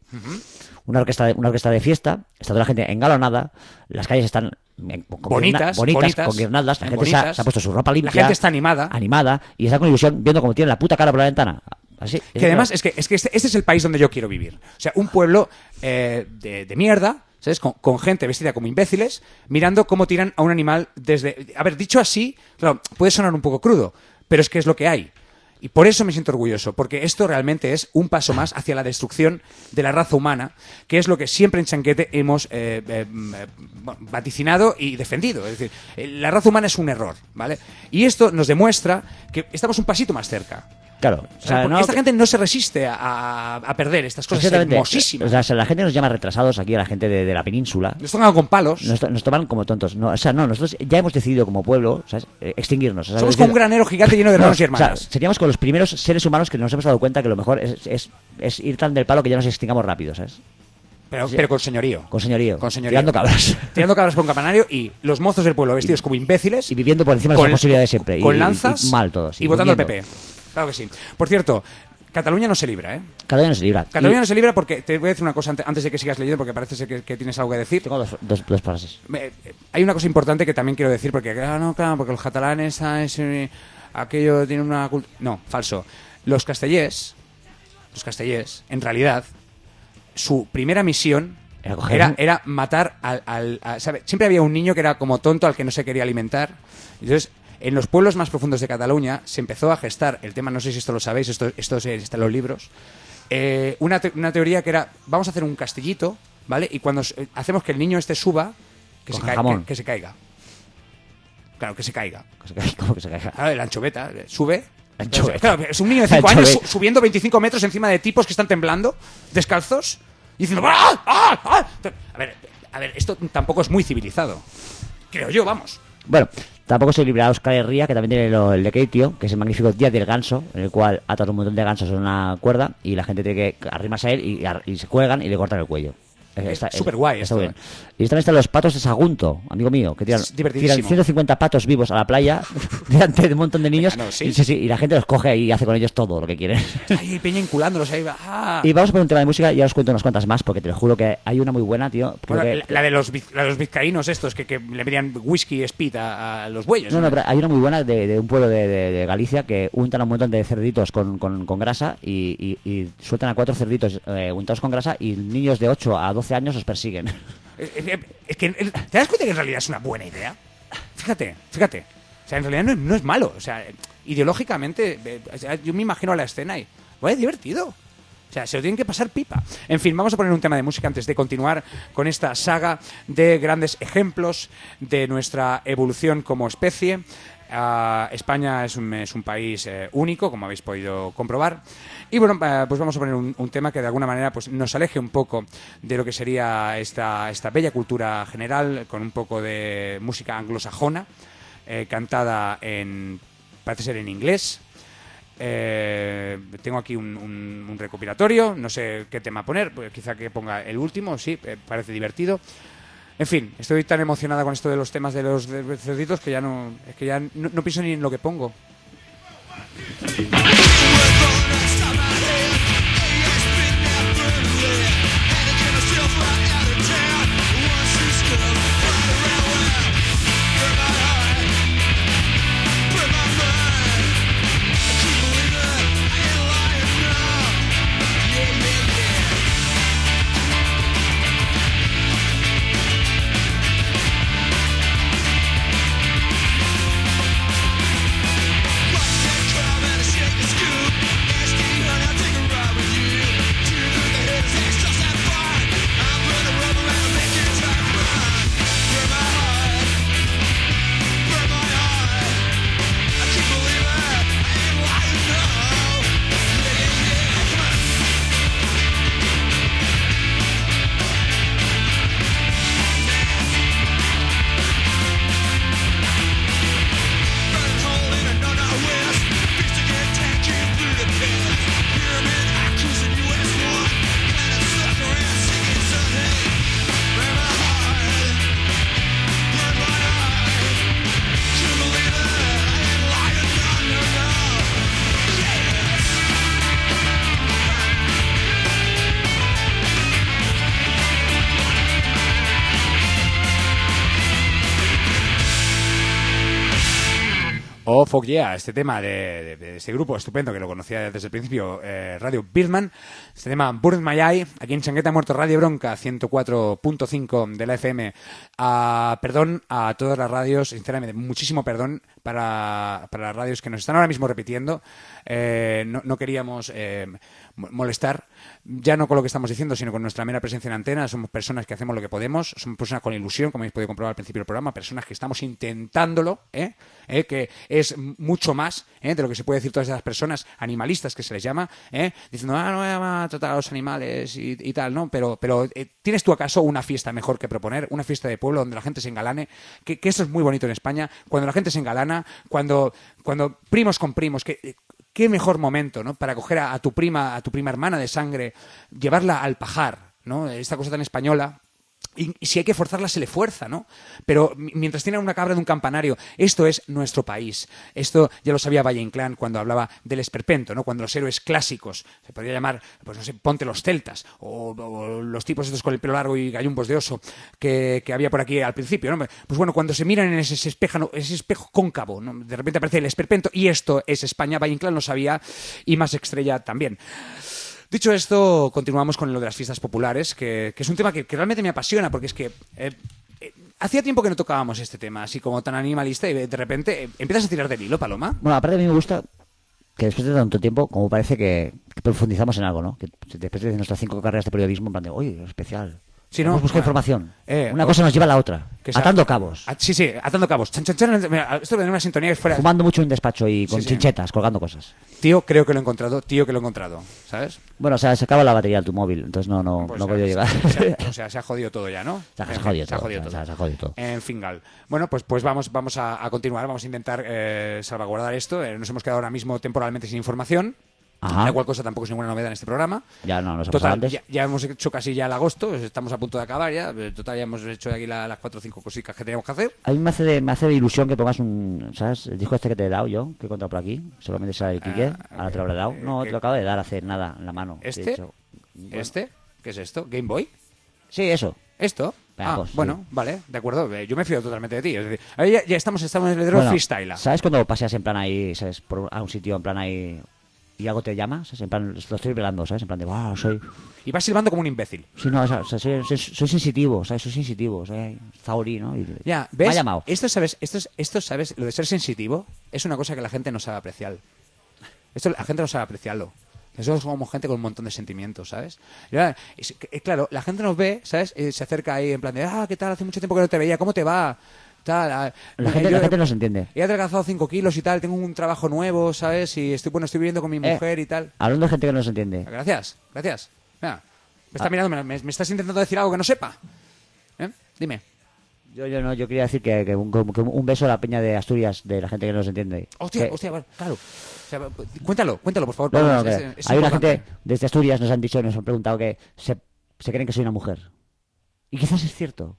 Una orquesta de, una orquesta de fiesta, está toda la gente engalonada, las calles están en- con Bonitas, guirna- bonitas, bonitas, con guirnaldas, la eh, gente se ha, bonitas. se ha puesto su ropa limpia. La gente está animada. Animada, y está con ilusión viendo cómo tiene la puta cara por la ventana. Así. Que además es que, es que este, este es el país donde yo quiero vivir. O sea, un pueblo eh, de, de mierda, ¿sabes? Con, con gente vestida como imbéciles, mirando cómo tiran a un animal desde... A ver, dicho así, claro, puede sonar un poco crudo, pero es que es lo que hay. Y por eso me siento orgulloso, porque esto realmente es un paso más hacia la destrucción de la raza humana, que es lo que siempre en Chanquete hemos eh, eh, eh, vaticinado y defendido. Es decir, eh, la raza humana es un error, ¿vale? Y esto nos demuestra que estamos un pasito más cerca. Claro, o sea, Porque no, esta gente no se resiste a, a- a perder estas cosas exactamente. hermosísimas. O sea, la gente nos llama retrasados aquí, a la gente de, de la península. Nos tocan con palos. Nos, to- nos toman como tontos. No, o sea, no, nosotros ya hemos decidido como pueblo, ¿sabes? Eh, extinguirnos. ¿sabes? Somos Es decir, como un granero gigante lleno de no, hermanos y o sea, hermanas. seríamos con los primeros seres humanos que nos hemos dado cuenta que lo mejor es, es, es ir tan del palo que ya nos extingamos rápido, ¿sabes? Pero, pero con señorío. Con señorío. Con señorío. Tirando cabras. Tirando cabras por un campanario y los mozos del pueblo vestidos como imbéciles. Y viviendo por encima de las posibilidades siempre. Y- Con y- lanzas. y mal todos, Y, y votando al P durmiendo. P. Claro que sí. Por cierto, Cataluña no se libra, ¿eh? Cataluña no se libra. Cataluña Y no se libra porque te voy a decir una cosa ante- antes de que sigas leyendo porque parece ser que, que tienes algo que decir. Tengo dos, dos, dos frases. Me- eh, hay una cosa importante que también quiero decir porque ah, no, claro, porque los catalanes ah, es, eh, aquello tiene una cultura. No, falso. Los castellers, los castellers, en realidad, su primera misión Era coger era, un- era matar al... al a- ¿sabe? Siempre había un niño que era como tonto al que no se quería alimentar. Entonces, en los pueblos más profundos de Cataluña se empezó a gestar el tema, no sé si esto lo sabéis, esto, esto se- está en los libros, eh, una, te- una teoría que era, vamos a hacer un castillito, ¿vale? Y cuando s- hacemos que el niño este suba, que, se, Coja ca- jamón. que, que se caiga. Claro, que se caiga. Que se caiga, ¿cómo que se caiga? Claro, el anchoveta, eh, sube. La anchoveta. Claro, es un niño de cinco años Anchoveta. su- subiendo veinticinco metros encima de tipos que están temblando, descalzos, y diciendo ¡ah! ¡ah! ¡ah! A ver, a ver, esto tampoco es muy civilizado. Creo yo, vamos. Bueno, tampoco se libra Oscar Herría, que también tiene lo- el de Keitio, que es el magnífico Día del Ganso, en el cual atan un montón de gansos en una cuerda y la gente tiene que arrimarse a él y, ar- y se cuelgan y le cortan el cuello. Es superguay está esto, bien. Y también están los patos de Sagunto, amigo mío, que tiran, Es divertidísimo. tiran ciento cincuenta patos vivos a la playa delante de un montón de niños. Venga, no, ¿sí? y, sí, sí, y la gente los coge y hace con ellos todo lo que quieren. Ay, peña inculándolos ahí. ¡ah! Y vamos a poner un tema de música y ya os cuento unas cuantas más, porque te lo juro que hay una muy buena, tío. Creo Bueno, que- la, la de los, viz- la de los vizcaínos estos que, que le pedían whisky speed a, a los bueyes. No, no, pero hay una muy buena de, de un pueblo de, de- de Galicia que untan a un montón de cerditos con, con, con grasa y, y- y sueltan a cuatro cerditos eh, untados con grasa y niños de ocho a doce años los persiguen. Es, es- es que, el- ¿te das cuenta que en realidad es una buena idea? Fíjate, fíjate. O sea, en realidad no es, no es malo. O sea, ideológicamente, eh, o sea, yo me imagino la escena y... Bueno, es divertido. O sea, se lo tienen que pasar pipa. En fin, vamos a poner un tema de música antes de continuar con esta saga de grandes ejemplos de nuestra evolución como especie. Ah, España es un, es un país eh, único, como habéis podido comprobar. Y bueno, eh, pues vamos a poner un, un tema que de alguna manera pues, nos aleje un poco de lo que sería esta, esta bella cultura general, con un poco de música anglosajona, eh, cantada en, parece ser en inglés. Eh, tengo aquí un, un- un recopilatorio, no sé qué tema poner, pues quizá que ponga el último, sí, eh, parece divertido. En fin, estoy tan emocionada con esto de los temas de los de los cerditos que ya no, es que ya no, no pienso ni en lo que pongo. Oh, fuck yeah, este tema de, de, de este grupo estupendo que lo conocía desde el principio, eh, Radio Birdman, este tema Burn My Eye, aquí en Changueta Muerto Radio Bronca, ciento cuatro punto cinco de la F M. Ah, perdón a todas las radios, sinceramente, muchísimo perdón para, para las radios que nos están ahora mismo repitiendo. Eh, no, no queríamos eh, molestar, ya no con lo que estamos diciendo, sino con nuestra mera presencia en antena. Somos personas que hacemos lo que podemos, somos personas con ilusión, como habéis podido comprobar al principio del programa, personas que estamos intentándolo, ¿eh? ¿Eh? Que es mucho más ¿eh? de lo que se puede decir todas esas personas animalistas que se les llama, ¿eh? Diciendo, ah, no voy a tratar a los animales y, y tal, ¿no? Pero, pero eh, ¿tienes tú acaso una fiesta mejor que proponer? Una fiesta de pueblo donde la gente se engalane, que, que eso es muy bonito en España, cuando la gente se engalana, cuando, cuando primos con primos, que... Qué mejor momento, ¿no? Para coger a, a tu prima, a tu prima hermana de sangre, llevarla al pajar, ¿no? Esta cosa tan española. Y, y si hay que forzarla, se le fuerza, ¿no? Pero mi- mientras tiene una cabra de un campanario, esto es nuestro país. Esto ya lo sabía Valle Inclán cuando hablaba del esperpento, ¿no? Cuando los héroes clásicos, se podría llamar, pues no sé, ponte los celtas, o, o los tipos estos con el pelo largo y gallumbos de oso que, que había por aquí al principio, ¿no? Pues bueno, cuando se miran en ese, ese espejo, ese espejo cóncavo, ¿no? De repente aparece el esperpento y esto es España. Valle Inclán lo sabía y Más Estrella también. Dicho esto, continuamos con lo de las fiestas populares, que, que es un tema que, que realmente me apasiona, porque es que eh, eh, hacía tiempo que no tocábamos este tema, así como tan animalista, y de repente eh, empiezas a tirar del hilo, Paloma. Bueno, aparte a mí me gusta que después de tanto tiempo, como parece que, que profundizamos en algo, ¿no? Que después de nuestras cinco carreras de periodismo, en plan de, oye, especial. Sí, ¿no? Hemos buscado Bueno, información. eh, Una o- cosa nos lleva a la otra. Que sea- Atando cabos. Ah, sí, sí, atando cabos. Chan, chan, chan. Mira, esto de una sintonía que fuera... Fumando mucho en un despacho y con Sí, sí. chinchetas, colgando cosas. Tío, creo que lo he encontrado, tío, que lo he encontrado, ¿sabes? Bueno, o sea, se acaba la batería de tu móvil, entonces no, no, Pues no he se- podido llegar. se- O sea, se ha jodido todo ya, ¿no? Se ha- se ha En fin, jodido se ha todo, jodido se ha- todo. se ha jodido todo. En Fingal. Bueno, pues, pues vamos, vamos a, a continuar, vamos a intentar eh, salvaguardar esto. Eh, nos hemos quedado ahora mismo temporalmente sin información. Ajá. La cual cosa tampoco es ninguna novedad en este programa. Ya no, nos ha pasado Total, antes. ya, ya hemos hecho casi ya el agosto, estamos a punto de acabar ya. Eh, Total, ya hemos hecho aquí la- las cuatro o cinco cositas que teníamos que hacer. A mí me hace, de, me hace de ilusión que pongas un, ¿sabes? El disco este que te he dado yo, que he encontrado por aquí. Seguramente será de Quique. Ahora te lo habré dado. No, te lo acabo de dar hace nada en la mano. de ¿Este? hecho. Bueno. ¿Este? ¿Qué es esto? ¿Game Boy? Sí, eso. ¿Esto? Venga, ah, pues, bueno, sí. vale, de acuerdo. Eh, Yo me fío totalmente de ti. Es decir, ahí ya, ya estamos, estamos en el Bueno, freestyle. ¿sabes cuando paseas en plan ahí, ¿sabes? Por a un sitio en plan ahí y algo te llama? ¿Sabes? En plan, lo estoy velando, ¿sabes? En plan de, wow, soy... Y vas silbando como un imbécil. Sí, no, o sea, o sea, soy, soy, soy sensitivo, ¿sabes? Soy sensitivo, soy Zauri, ¿no? Y Ya, Me ¿ves? ha llamado. Esto, ¿sabes? Esto, es- esto, ¿sabes? Lo de ser sensitivo es una cosa que la gente no sabe apreciar. Esto la gente no sabe apreciarlo. Nosotros somos gente con un montón de sentimientos, ¿sabes? Y ahora, es que, eh, claro, la gente nos ve, ¿sabes? Y se acerca ahí en plan de, ah, ¿qué tal? Hace mucho tiempo que no te veía, ¿cómo te va? Tal, ah, La eh, gente, yo la he- gente no se entiende. He adelgazado cinco kilos y tal, tengo un trabajo nuevo, ¿sabes? Y estoy, bueno, estoy viviendo con mi Eh, mujer y tal. Hablando de gente que no se entiende. Gracias, gracias. Mira, me estás Ah. mirando, me, me- me estás intentando decir algo que no sepa. ¿Eh? Dime. Yo, yo no, yo quería decir que, que un, que un beso a la peña de Asturias, de la gente que no se entiende. Hostia, Que- hostia, bueno, claro. O sea, cuéntalo, cuéntalo, por favor. No, no, no, Pablo, que es- es hay una importante. gente desde Asturias nos han dicho, nos han preguntado que se, se creen que soy una mujer. Y quizás es cierto.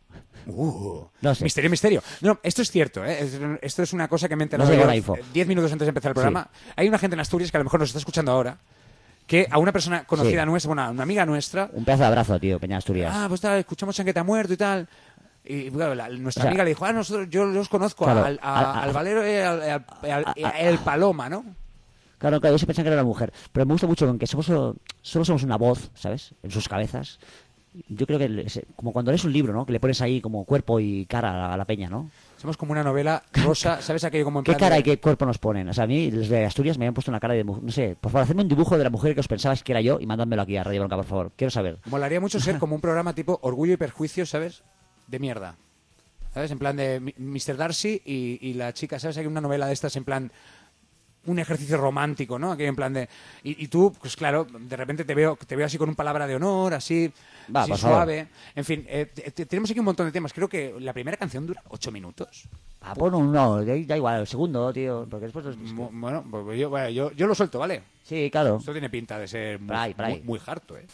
Uh, No sé. Misterio, misterio. No, esto es cierto, ¿eh? Es- esto es una cosa que me he enterado No sé yo, la info. eh, diez minutos antes de empezar el programa. Hay una gente en Asturias que a lo mejor nos está escuchando ahora, que a una persona conocida Sí. nuestra, una, una amiga nuestra, Un pedazo de abrazo, tío, Peña Asturias. ah, pues tal, escuchamos Chanqueta muerto y tal. Y claro, la- nuestra O sea, amiga le dijo, ah, nosotros, yo los conozco, claro, al, a- a- a- al Valero y al, al- al- a- a- el Paloma, ¿no? Claro, claro, yo se pensaba que era una mujer. Pero me gusta mucho que somos solo, solo somos una voz, ¿sabes? En sus cabezas. Yo creo que, le- se- como cuando lees un libro, ¿no? Que le pones ahí como cuerpo y cara a la, a la peña, ¿no? Somos como una novela rosa, ¿sabes aquello como en ¿Qué plan cara de- y qué cuerpo nos ponen? O sea, a mí, los de Asturias me habían puesto una cara de mujer. No sé, por favor, hacedme un dibujo de la mujer que os pensabais que era yo y mandádmelo aquí a Radio Bronca, por favor. Quiero saber. Molaría mucho ser como un programa tipo Orgullo y Perjuicio, ¿sabes? De mierda. ¿Sabes? En plan de Mi- mister Darcy y, y la chica, ¿sabes? Hay una novela de estas en plan un ejercicio romántico, ¿no? Aquí en plan de y, y tú, pues claro, de repente te veo te veo así con un palabra de honor, así, Va, así por favor. suave. En fin, eh, te- te- tenemos aquí un montón de temas. Creo que la primera canción dura ocho minutos. Ah, bueno, no, da da igual, el segundo, tío. Porque después. es que- Mu- Bueno, pues yo, bueno, yo, yo lo suelto, ¿vale? Sí, claro. Esto tiene pinta de ser muy, Por ahí, por ahí. muy, muy harto, ¿eh?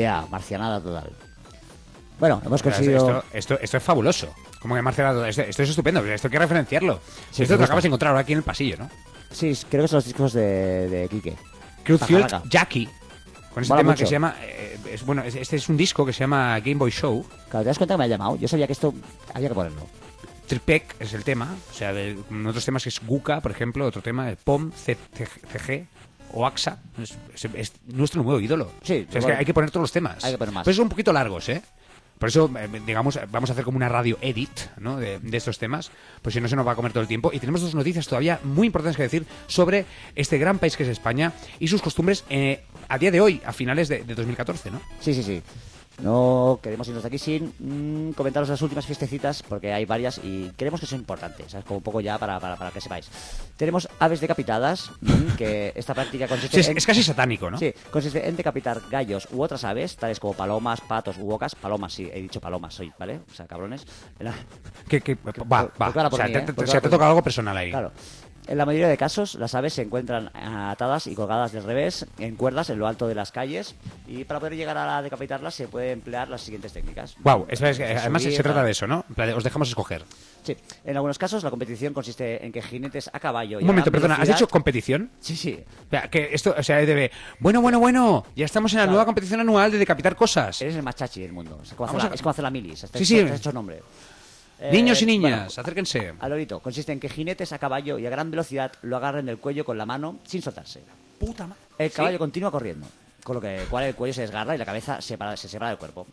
Yeah, marcianada total. Bueno, hemos O sea, conseguido... Esto, esto, esto es fabuloso. Como que Marcelo, esto, esto es estupendo. Esto hay que referenciarlo. Sí, esto por lo acabas de encontrar ahora aquí en el pasillo, ¿no? Sí, creo que son los discos de, de Quique. Crucial Pajarraca. Jackie. Con este Mola tema mucho. que se llama... eh, es, bueno, es- este es un disco que se llama Game Boy Show. Claro, ¿te das cuenta que me ha llamado? Yo sabía que esto había que ponerlo. Tripek es el tema. O sea, de, otros temas que es Guka, por ejemplo. Otro tema, el P O M, C G o AXA. Es, es- es nuestro nuevo ídolo. Sí, O sea, es bueno. que hay que poner todos los temas. Hay que poner más. Pero son un poquito largos, ¿eh? Por eso, eh, digamos, vamos a hacer como una radio edit, ¿no? de, de estos temas, pues si no se nos va a comer todo el tiempo. Y tenemos dos noticias todavía muy importantes que decir sobre este gran país que es España y sus costumbres eh, a día de hoy, a finales de, de dos mil catorce, ¿no? Sí, sí, sí. No queremos irnos de aquí sin mm, comentaros las últimas fiestecitas, porque hay varias y queremos que son importantes, ¿sabes? Como un poco ya para, para, para que sepáis. Tenemos aves decapitadas, mm, que esta práctica consiste Sí, es, en... es casi satánico, ¿no? Sí, consiste en decapitar gallos u otras aves, tales como palomas, patos u ocas. Palomas, sí, he dicho palomas, soy, ¿vale? O sea, cabrones. En la- Que, que- va, por- va. por cara por o sea, mí, te, ¿eh? te- Por o sea, cara te por toca mí. algo personal ahí. Claro. En la mayoría de casos, las aves se encuentran atadas y colgadas del revés en cuerdas en lo alto de las calles, y para poder llegar a decapitarlas se puede emplear las siguientes técnicas. Wow, es, es que además Subir, se trata tal. de eso, ¿no? En plan de, os dejamos escoger. Sí, en algunos casos la competición consiste en que jinetes a caballo y Un momento, a gran perdona, ¿has velocidad- dicho competición? Sí, sí. O sea, que esto, o sea, debe. Bueno, bueno, bueno, ya estamos en la Claro. nueva competición anual de decapitar cosas. Eres el más chachi del mundo. Es como hacer Vamos la, a- es como hacer la milis. Está Sí, hecho- sí. está hecho nombre. Niños y Eh, niñas, bueno, acérquense. al lorito. Consiste en que jinetes a caballo y a gran velocidad lo agarren del cuello con la mano sin soltarse. Puta madre. El ¿Sí? caballo continúa corriendo, con lo que cual el cuello se desgarra y la cabeza se, para- se separa del cuerpo.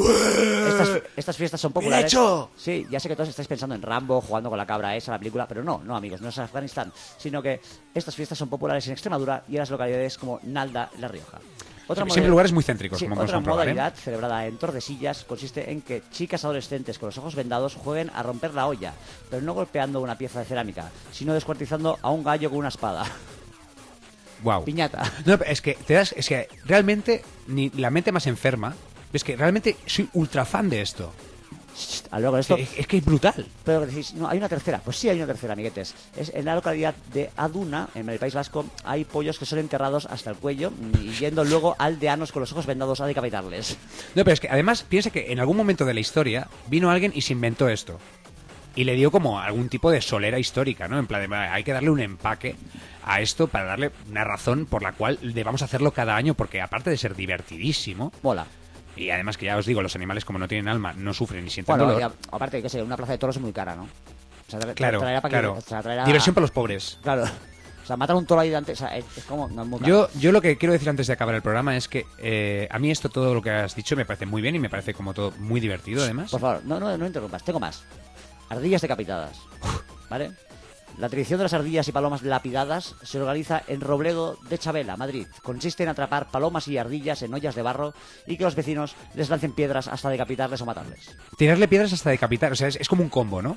Estas, estas fiestas son populares. hecho! Sí, ya sé que todos estáis pensando en Rambo, jugando con la cabra esa, la película, pero no, no amigos, no es Afganistán, sino que estas fiestas son populares en Extremadura y en las localidades como Nalda, La Rioja. Siempre modalidad- lugares muy céntricos, Sí, como podemos otra comprobar, ¿eh? modalidad celebrada en Tordesillas consiste en que chicas adolescentes con los ojos vendados jueguen a romper la olla, pero no golpeando una pieza de cerámica, sino descuartizando a un gallo con una espada. Wow. Piñata. No, es que te das, es que realmente ni la mente más enferma, es que realmente soy ultra fan de esto. A luego de esto, Es, es que es brutal. pero decís, no, hay una tercera. Pues sí, hay una tercera, amiguetes. Es en la localidad de Aduna, en el País Vasco, hay pollos que son enterrados hasta el cuello y yendo luego aldeanos con los ojos vendados a decapitarles. No, pero es que además piensa que en algún momento de la historia vino alguien y se inventó esto. Y le dio como algún tipo de solera histórica, ¿no? En plan, de, hay que darle un empaque a esto para darle una razón por la cual debamos hacerlo cada año, porque aparte de ser divertidísimo, Mola. y además que ya os digo, los animales como no tienen alma, no sufren ni sienten Bueno, dolor. y a- aparte, que sé, una plaza de toros es muy cara, ¿no? O sea, tra- Claro, traerá para que- claro. o sea, traerá- Diversión para los pobres. Claro. O sea, matar un toro ahí delante, o sea, es, es como... No, es muy caro. Yo, yo lo que quiero decir antes de acabar el programa es que eh, a mí esto, todo lo que has dicho, me parece muy bien y me parece como todo muy divertido, además. Por favor, no, no, no interrumpas, tengo más. Ardillas decapitadas, ¿vale? La tradición de las ardillas y palomas lapidadas se organiza en Robledo de Chabela, Madrid. Consiste en atrapar palomas y ardillas en ollas de barro y que los vecinos les lancen piedras hasta decapitarles o matarles. Tirarle piedras hasta decapitar, o sea, es, es como un combo, ¿no?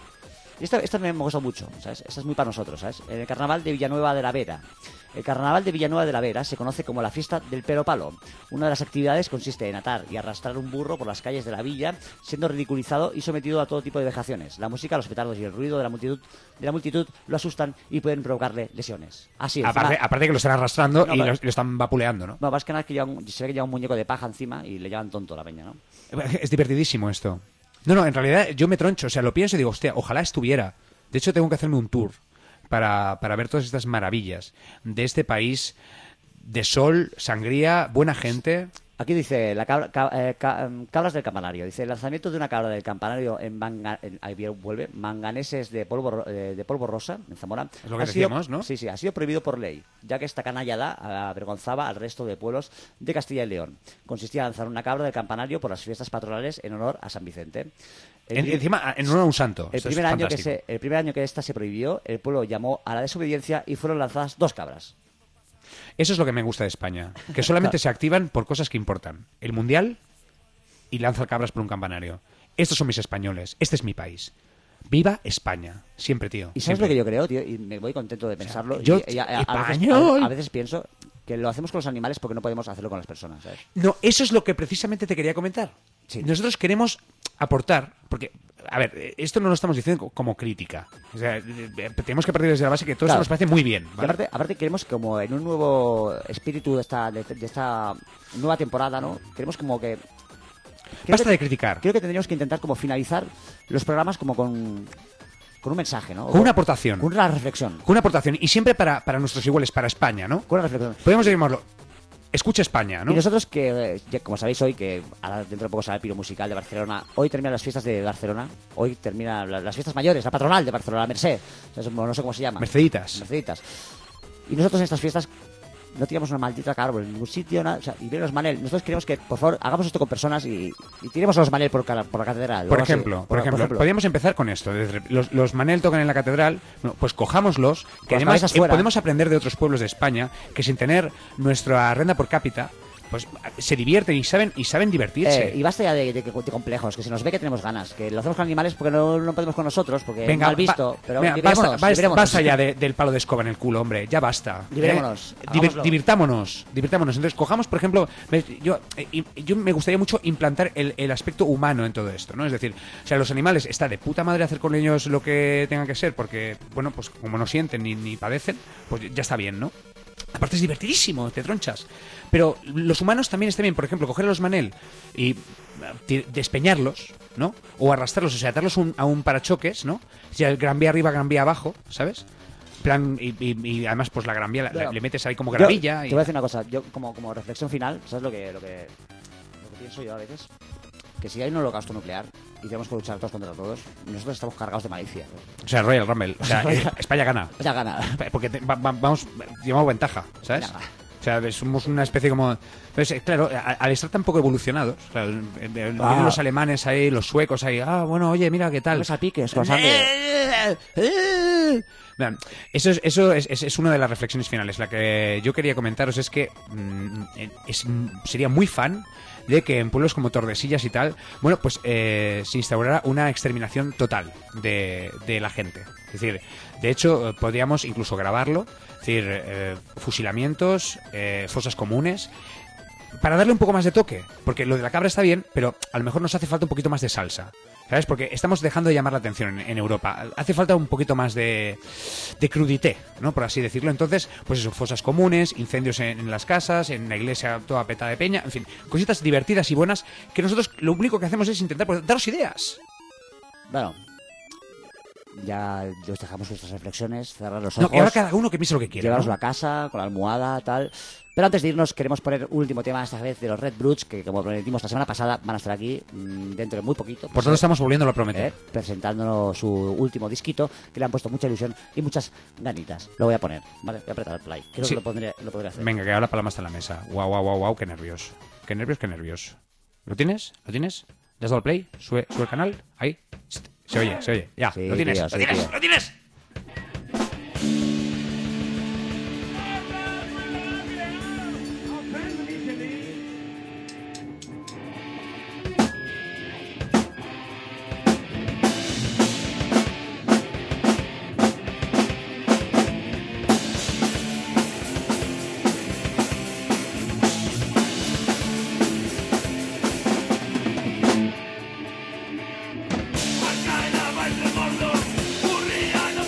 Y esta, esta me me gustó mucho, ¿sabes? Esta es muy para nosotros, ¿sabes? En el carnaval de Villanueva de la Vera. El carnaval de Villanueva de la Vera se conoce como la fiesta del pero palo. Una de las actividades consiste en atar y arrastrar un burro por las calles de la villa, siendo ridiculizado y sometido a todo tipo de vejaciones. La música, los petardos y el ruido de la multitud, de la multitud lo asustan y pueden provocarle lesiones. Así es. Aparte, aparte que lo están arrastrando No, y pero- lo, lo están vapuleando, ¿no? No, más que nada es que lleva un- se ve que lleva un muñeco de paja encima y le llevan tonto a la peña, ¿no? Es divertidísimo esto. No, no, en realidad yo me troncho, o sea, lo pienso y digo, hostia, ojalá estuviera. De hecho, tengo que hacerme un tour para, para ver todas estas maravillas de este país de sol, sangría, buena gente. Aquí dice, la cabra, ca- eh, ca- em, cabras del campanario. Dice, el lanzamiento de una cabra del campanario en, manga, en ahí bien vuelve, manganeses de polvo, ro- eh, de polvo rosa, en Zamora. Es lo que ha sido- decíamos, ¿no? Sí, sí, ha sido prohibido por ley, ya que esta canallada avergonzaba al resto de pueblos de Castilla y León. Consistía en lanzar una cabra del campanario por las fiestas patronales en honor a San Vicente. El En- pri- encima, en honor a un santo. el Esto es primer, año que fantástico. se, el primer año que esta se prohibió, el pueblo llamó a la desobediencia y fueron lanzadas dos cabras. Eso es lo que me gusta de España, que solamente se activan por cosas que importan. El Mundial y lanzar cabras por un campanario. Estos son mis españoles, este es mi país. ¡Viva España! Siempre, tío. ¿Y sabes siempre. lo que yo creo, tío? Y me voy contento de pensarlo. yo- y, y a, a- a veces, ¡Español! a- a veces pienso que lo hacemos con los animales porque no podemos hacerlo con las personas, ¿sabes? No, eso es lo que precisamente te quería comentar. Sí. Nosotros queremos aportar, porque a ver, esto no lo estamos diciendo como crítica. O sea, tenemos que partir desde la base que todo Claro. esto nos parece muy bien. Y ¿vale? aparte, aparte queremos como en un nuevo espíritu de esta, de, de esta nueva temporada, ¿no? Queremos como que... creo Basta que- de criticar. Creo que tendríamos que intentar como finalizar los programas como con, con un mensaje, ¿no? O Con una aportación. Con una reflexión. Con una aportación. Y siempre para, para nuestros iguales, para España, ¿no? Con una reflexión. Podemos llamarlo Escucha España, ¿no? Y nosotros que, eh, ya, como sabéis hoy, que ahora dentro de poco será el Piro Musical de Barcelona, hoy terminan las fiestas de Barcelona, hoy terminan la- las fiestas mayores, la patronal de Barcelona, la Merced, o sea, no sé cómo se llama. Merceditas. Merceditas. Y nosotros en estas fiestas no tiramos una maldita árbol en ningún sitio, nada, o sea, y vienen los Manel. Nosotros queremos que, por favor, hagamos esto con personas y, y tiremos a los Manel por, cara- por la catedral. Por o algo así. ejemplo, por, ejemplo, podríamos empezar con esto. Desde- Los, los Manel tocan en la catedral, bueno, pues cojámoslos, que las además cabezas eh, fuera. podemos aprender de otros pueblos de España que sin tener nuestra renta por cápita, pues se divierten y saben y saben divertirse. Eh, y basta ya de, de- de complejos, que se nos ve que tenemos ganas, que lo hacemos con animales porque no, no podemos con nosotros, porque Venga, mal visto, va- pero venga, liberémonos, basta, basta- liberémonos. basta ya de- del palo de escoba en el culo, hombre, ya basta. Liberémonos, Eh, diver- hagámoslo. divirtámonos, divirtámonos. Entonces, cojamos, por ejemplo, ves, yo, eh, y- yo me gustaría mucho implantar el, el aspecto humano en todo esto, ¿no? Es decir, o sea, los animales, está de puta madre hacer con ellos lo que tengan que ser, porque, bueno, pues como no sienten ni, ni padecen, pues ya está bien, ¿no? Aparte es divertidísimo, te tronchas. Pero los humanos también está bien, por ejemplo, coger a los Manel y eh, ti- despeñarlos, ¿no? O arrastrarlos, o sea, atarlos un- a un parachoques, ¿no? O sea, el gran vía arriba, gran vía abajo, ¿sabes? Plan, y, y- y además, pues la gran vía la- la- Claro. le metes ahí como Yo gravilla. Te y... voy a decir una cosa, yo como, como reflexión final, ¿sabes lo que, lo que lo que pienso yo a veces? Que si hay un holocausto nuclear y tenemos que luchar todos contra todos, nosotros estamos cargados de malicia, ¿no? O sea, Royal Rumble. O sea, eh, España gana. Ya gana. Porque te- va- va- vamos, llevamos ventaja, ¿sabes? Ya. O sea, somos una especie como... Pues, eh, claro, a- al estar tan poco evolucionados, claro, eh, eh, vienen Ah. los alemanes ahí, los suecos ahí, ah, bueno, oye, mira, ¿qué tal? Vamos a piques con sangre. Vean, eso es, eso es, es, es una de las reflexiones finales. La que yo quería comentaros es que mm, es, sería muy fan de que en pueblos como Tordesillas y tal, bueno, pues eh, se instaurara una exterminación total de, de la gente. Es decir, de hecho, eh, podríamos incluso grabarlo, es decir, eh, fusilamientos, eh, fosas comunes, para darle un poco más de toque, porque lo de la cabra está bien, pero a lo mejor nos hace falta un poquito más de salsa, ¿sabes? Porque estamos dejando de llamar la atención en, en Europa. Hace falta un poquito más de, de crudité, ¿no? Por así decirlo. Entonces, pues eso, fosas comunes, incendios en, en las casas, en la iglesia toda petada de peña, en fin, cositas divertidas y buenas que nosotros lo único que hacemos es intentar pues, daros ideas. Bueno, ya os dejamos vuestras reflexiones, cerrar los No, ojos, que ahora cada uno que piense lo que quiera, llevaroslo ¿no? a casa con la almohada, tal. Pero antes de irnos queremos poner un último tema esta vez de los Red Brutes, que como prometimos la semana pasada van a estar aquí mm, dentro de muy poquito. Por tanto, estamos volviendo a prometer. Eh, presentándonos su último disquito, que le han puesto mucha ilusión y muchas ganitas. Lo voy a poner, ¿vale? Voy a apretar el play. Creo Sí. que lo, pondré, lo podré hacer. Venga, que ahora Paloma está en la mesa. Guau, guau, guau, guau, qué nervios. Qué nervios, qué nervios. ¿Lo tienes? ¿Lo tienes? ¿Le has dado al play? ¿Sube, sube el canal? Ahí. Se oye, se oye. Ya, Sí, lo tienes, tío, lo sí, tienes, tío. lo tienes. Al caer la baile gordo, corría no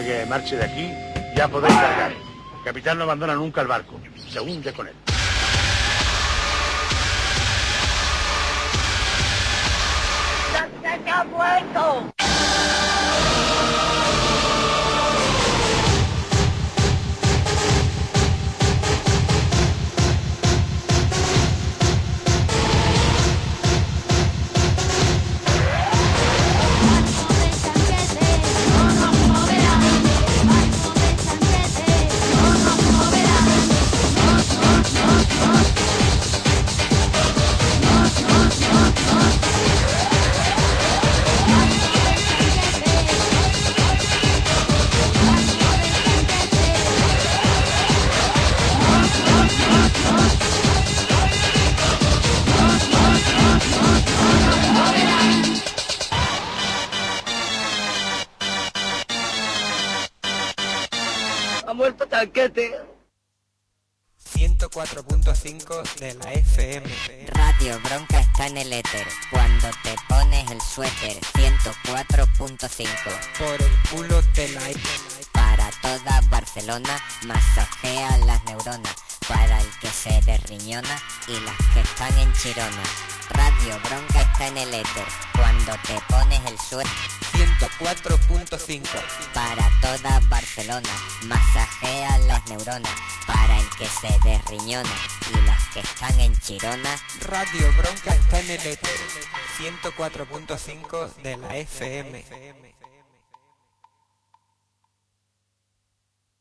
que marche de aquí, ya podéis cargar. El capitán no abandona nunca el barco, se hunde con él. ¡Se ha muerto! Ha muerto Chanquete. ciento cuatro punto cinco de la F M. Radio Bronca está en el éter cuando te pones el suéter. ciento cuatro punto cinco. Por el culo de la F M. Para toda Barcelona, masajea las neuronas. Para el que se derriñona y las que están en Chirona. Radio Bronca está en el éter cuando te pones el suéter. ciento cuatro punto cinco. Para toda Barcelona, masajea las neuronas. Para el que se derriñona y las que están en Chirona. Radio Bronca está en el éter ciento cuatro punto cinco de la F M.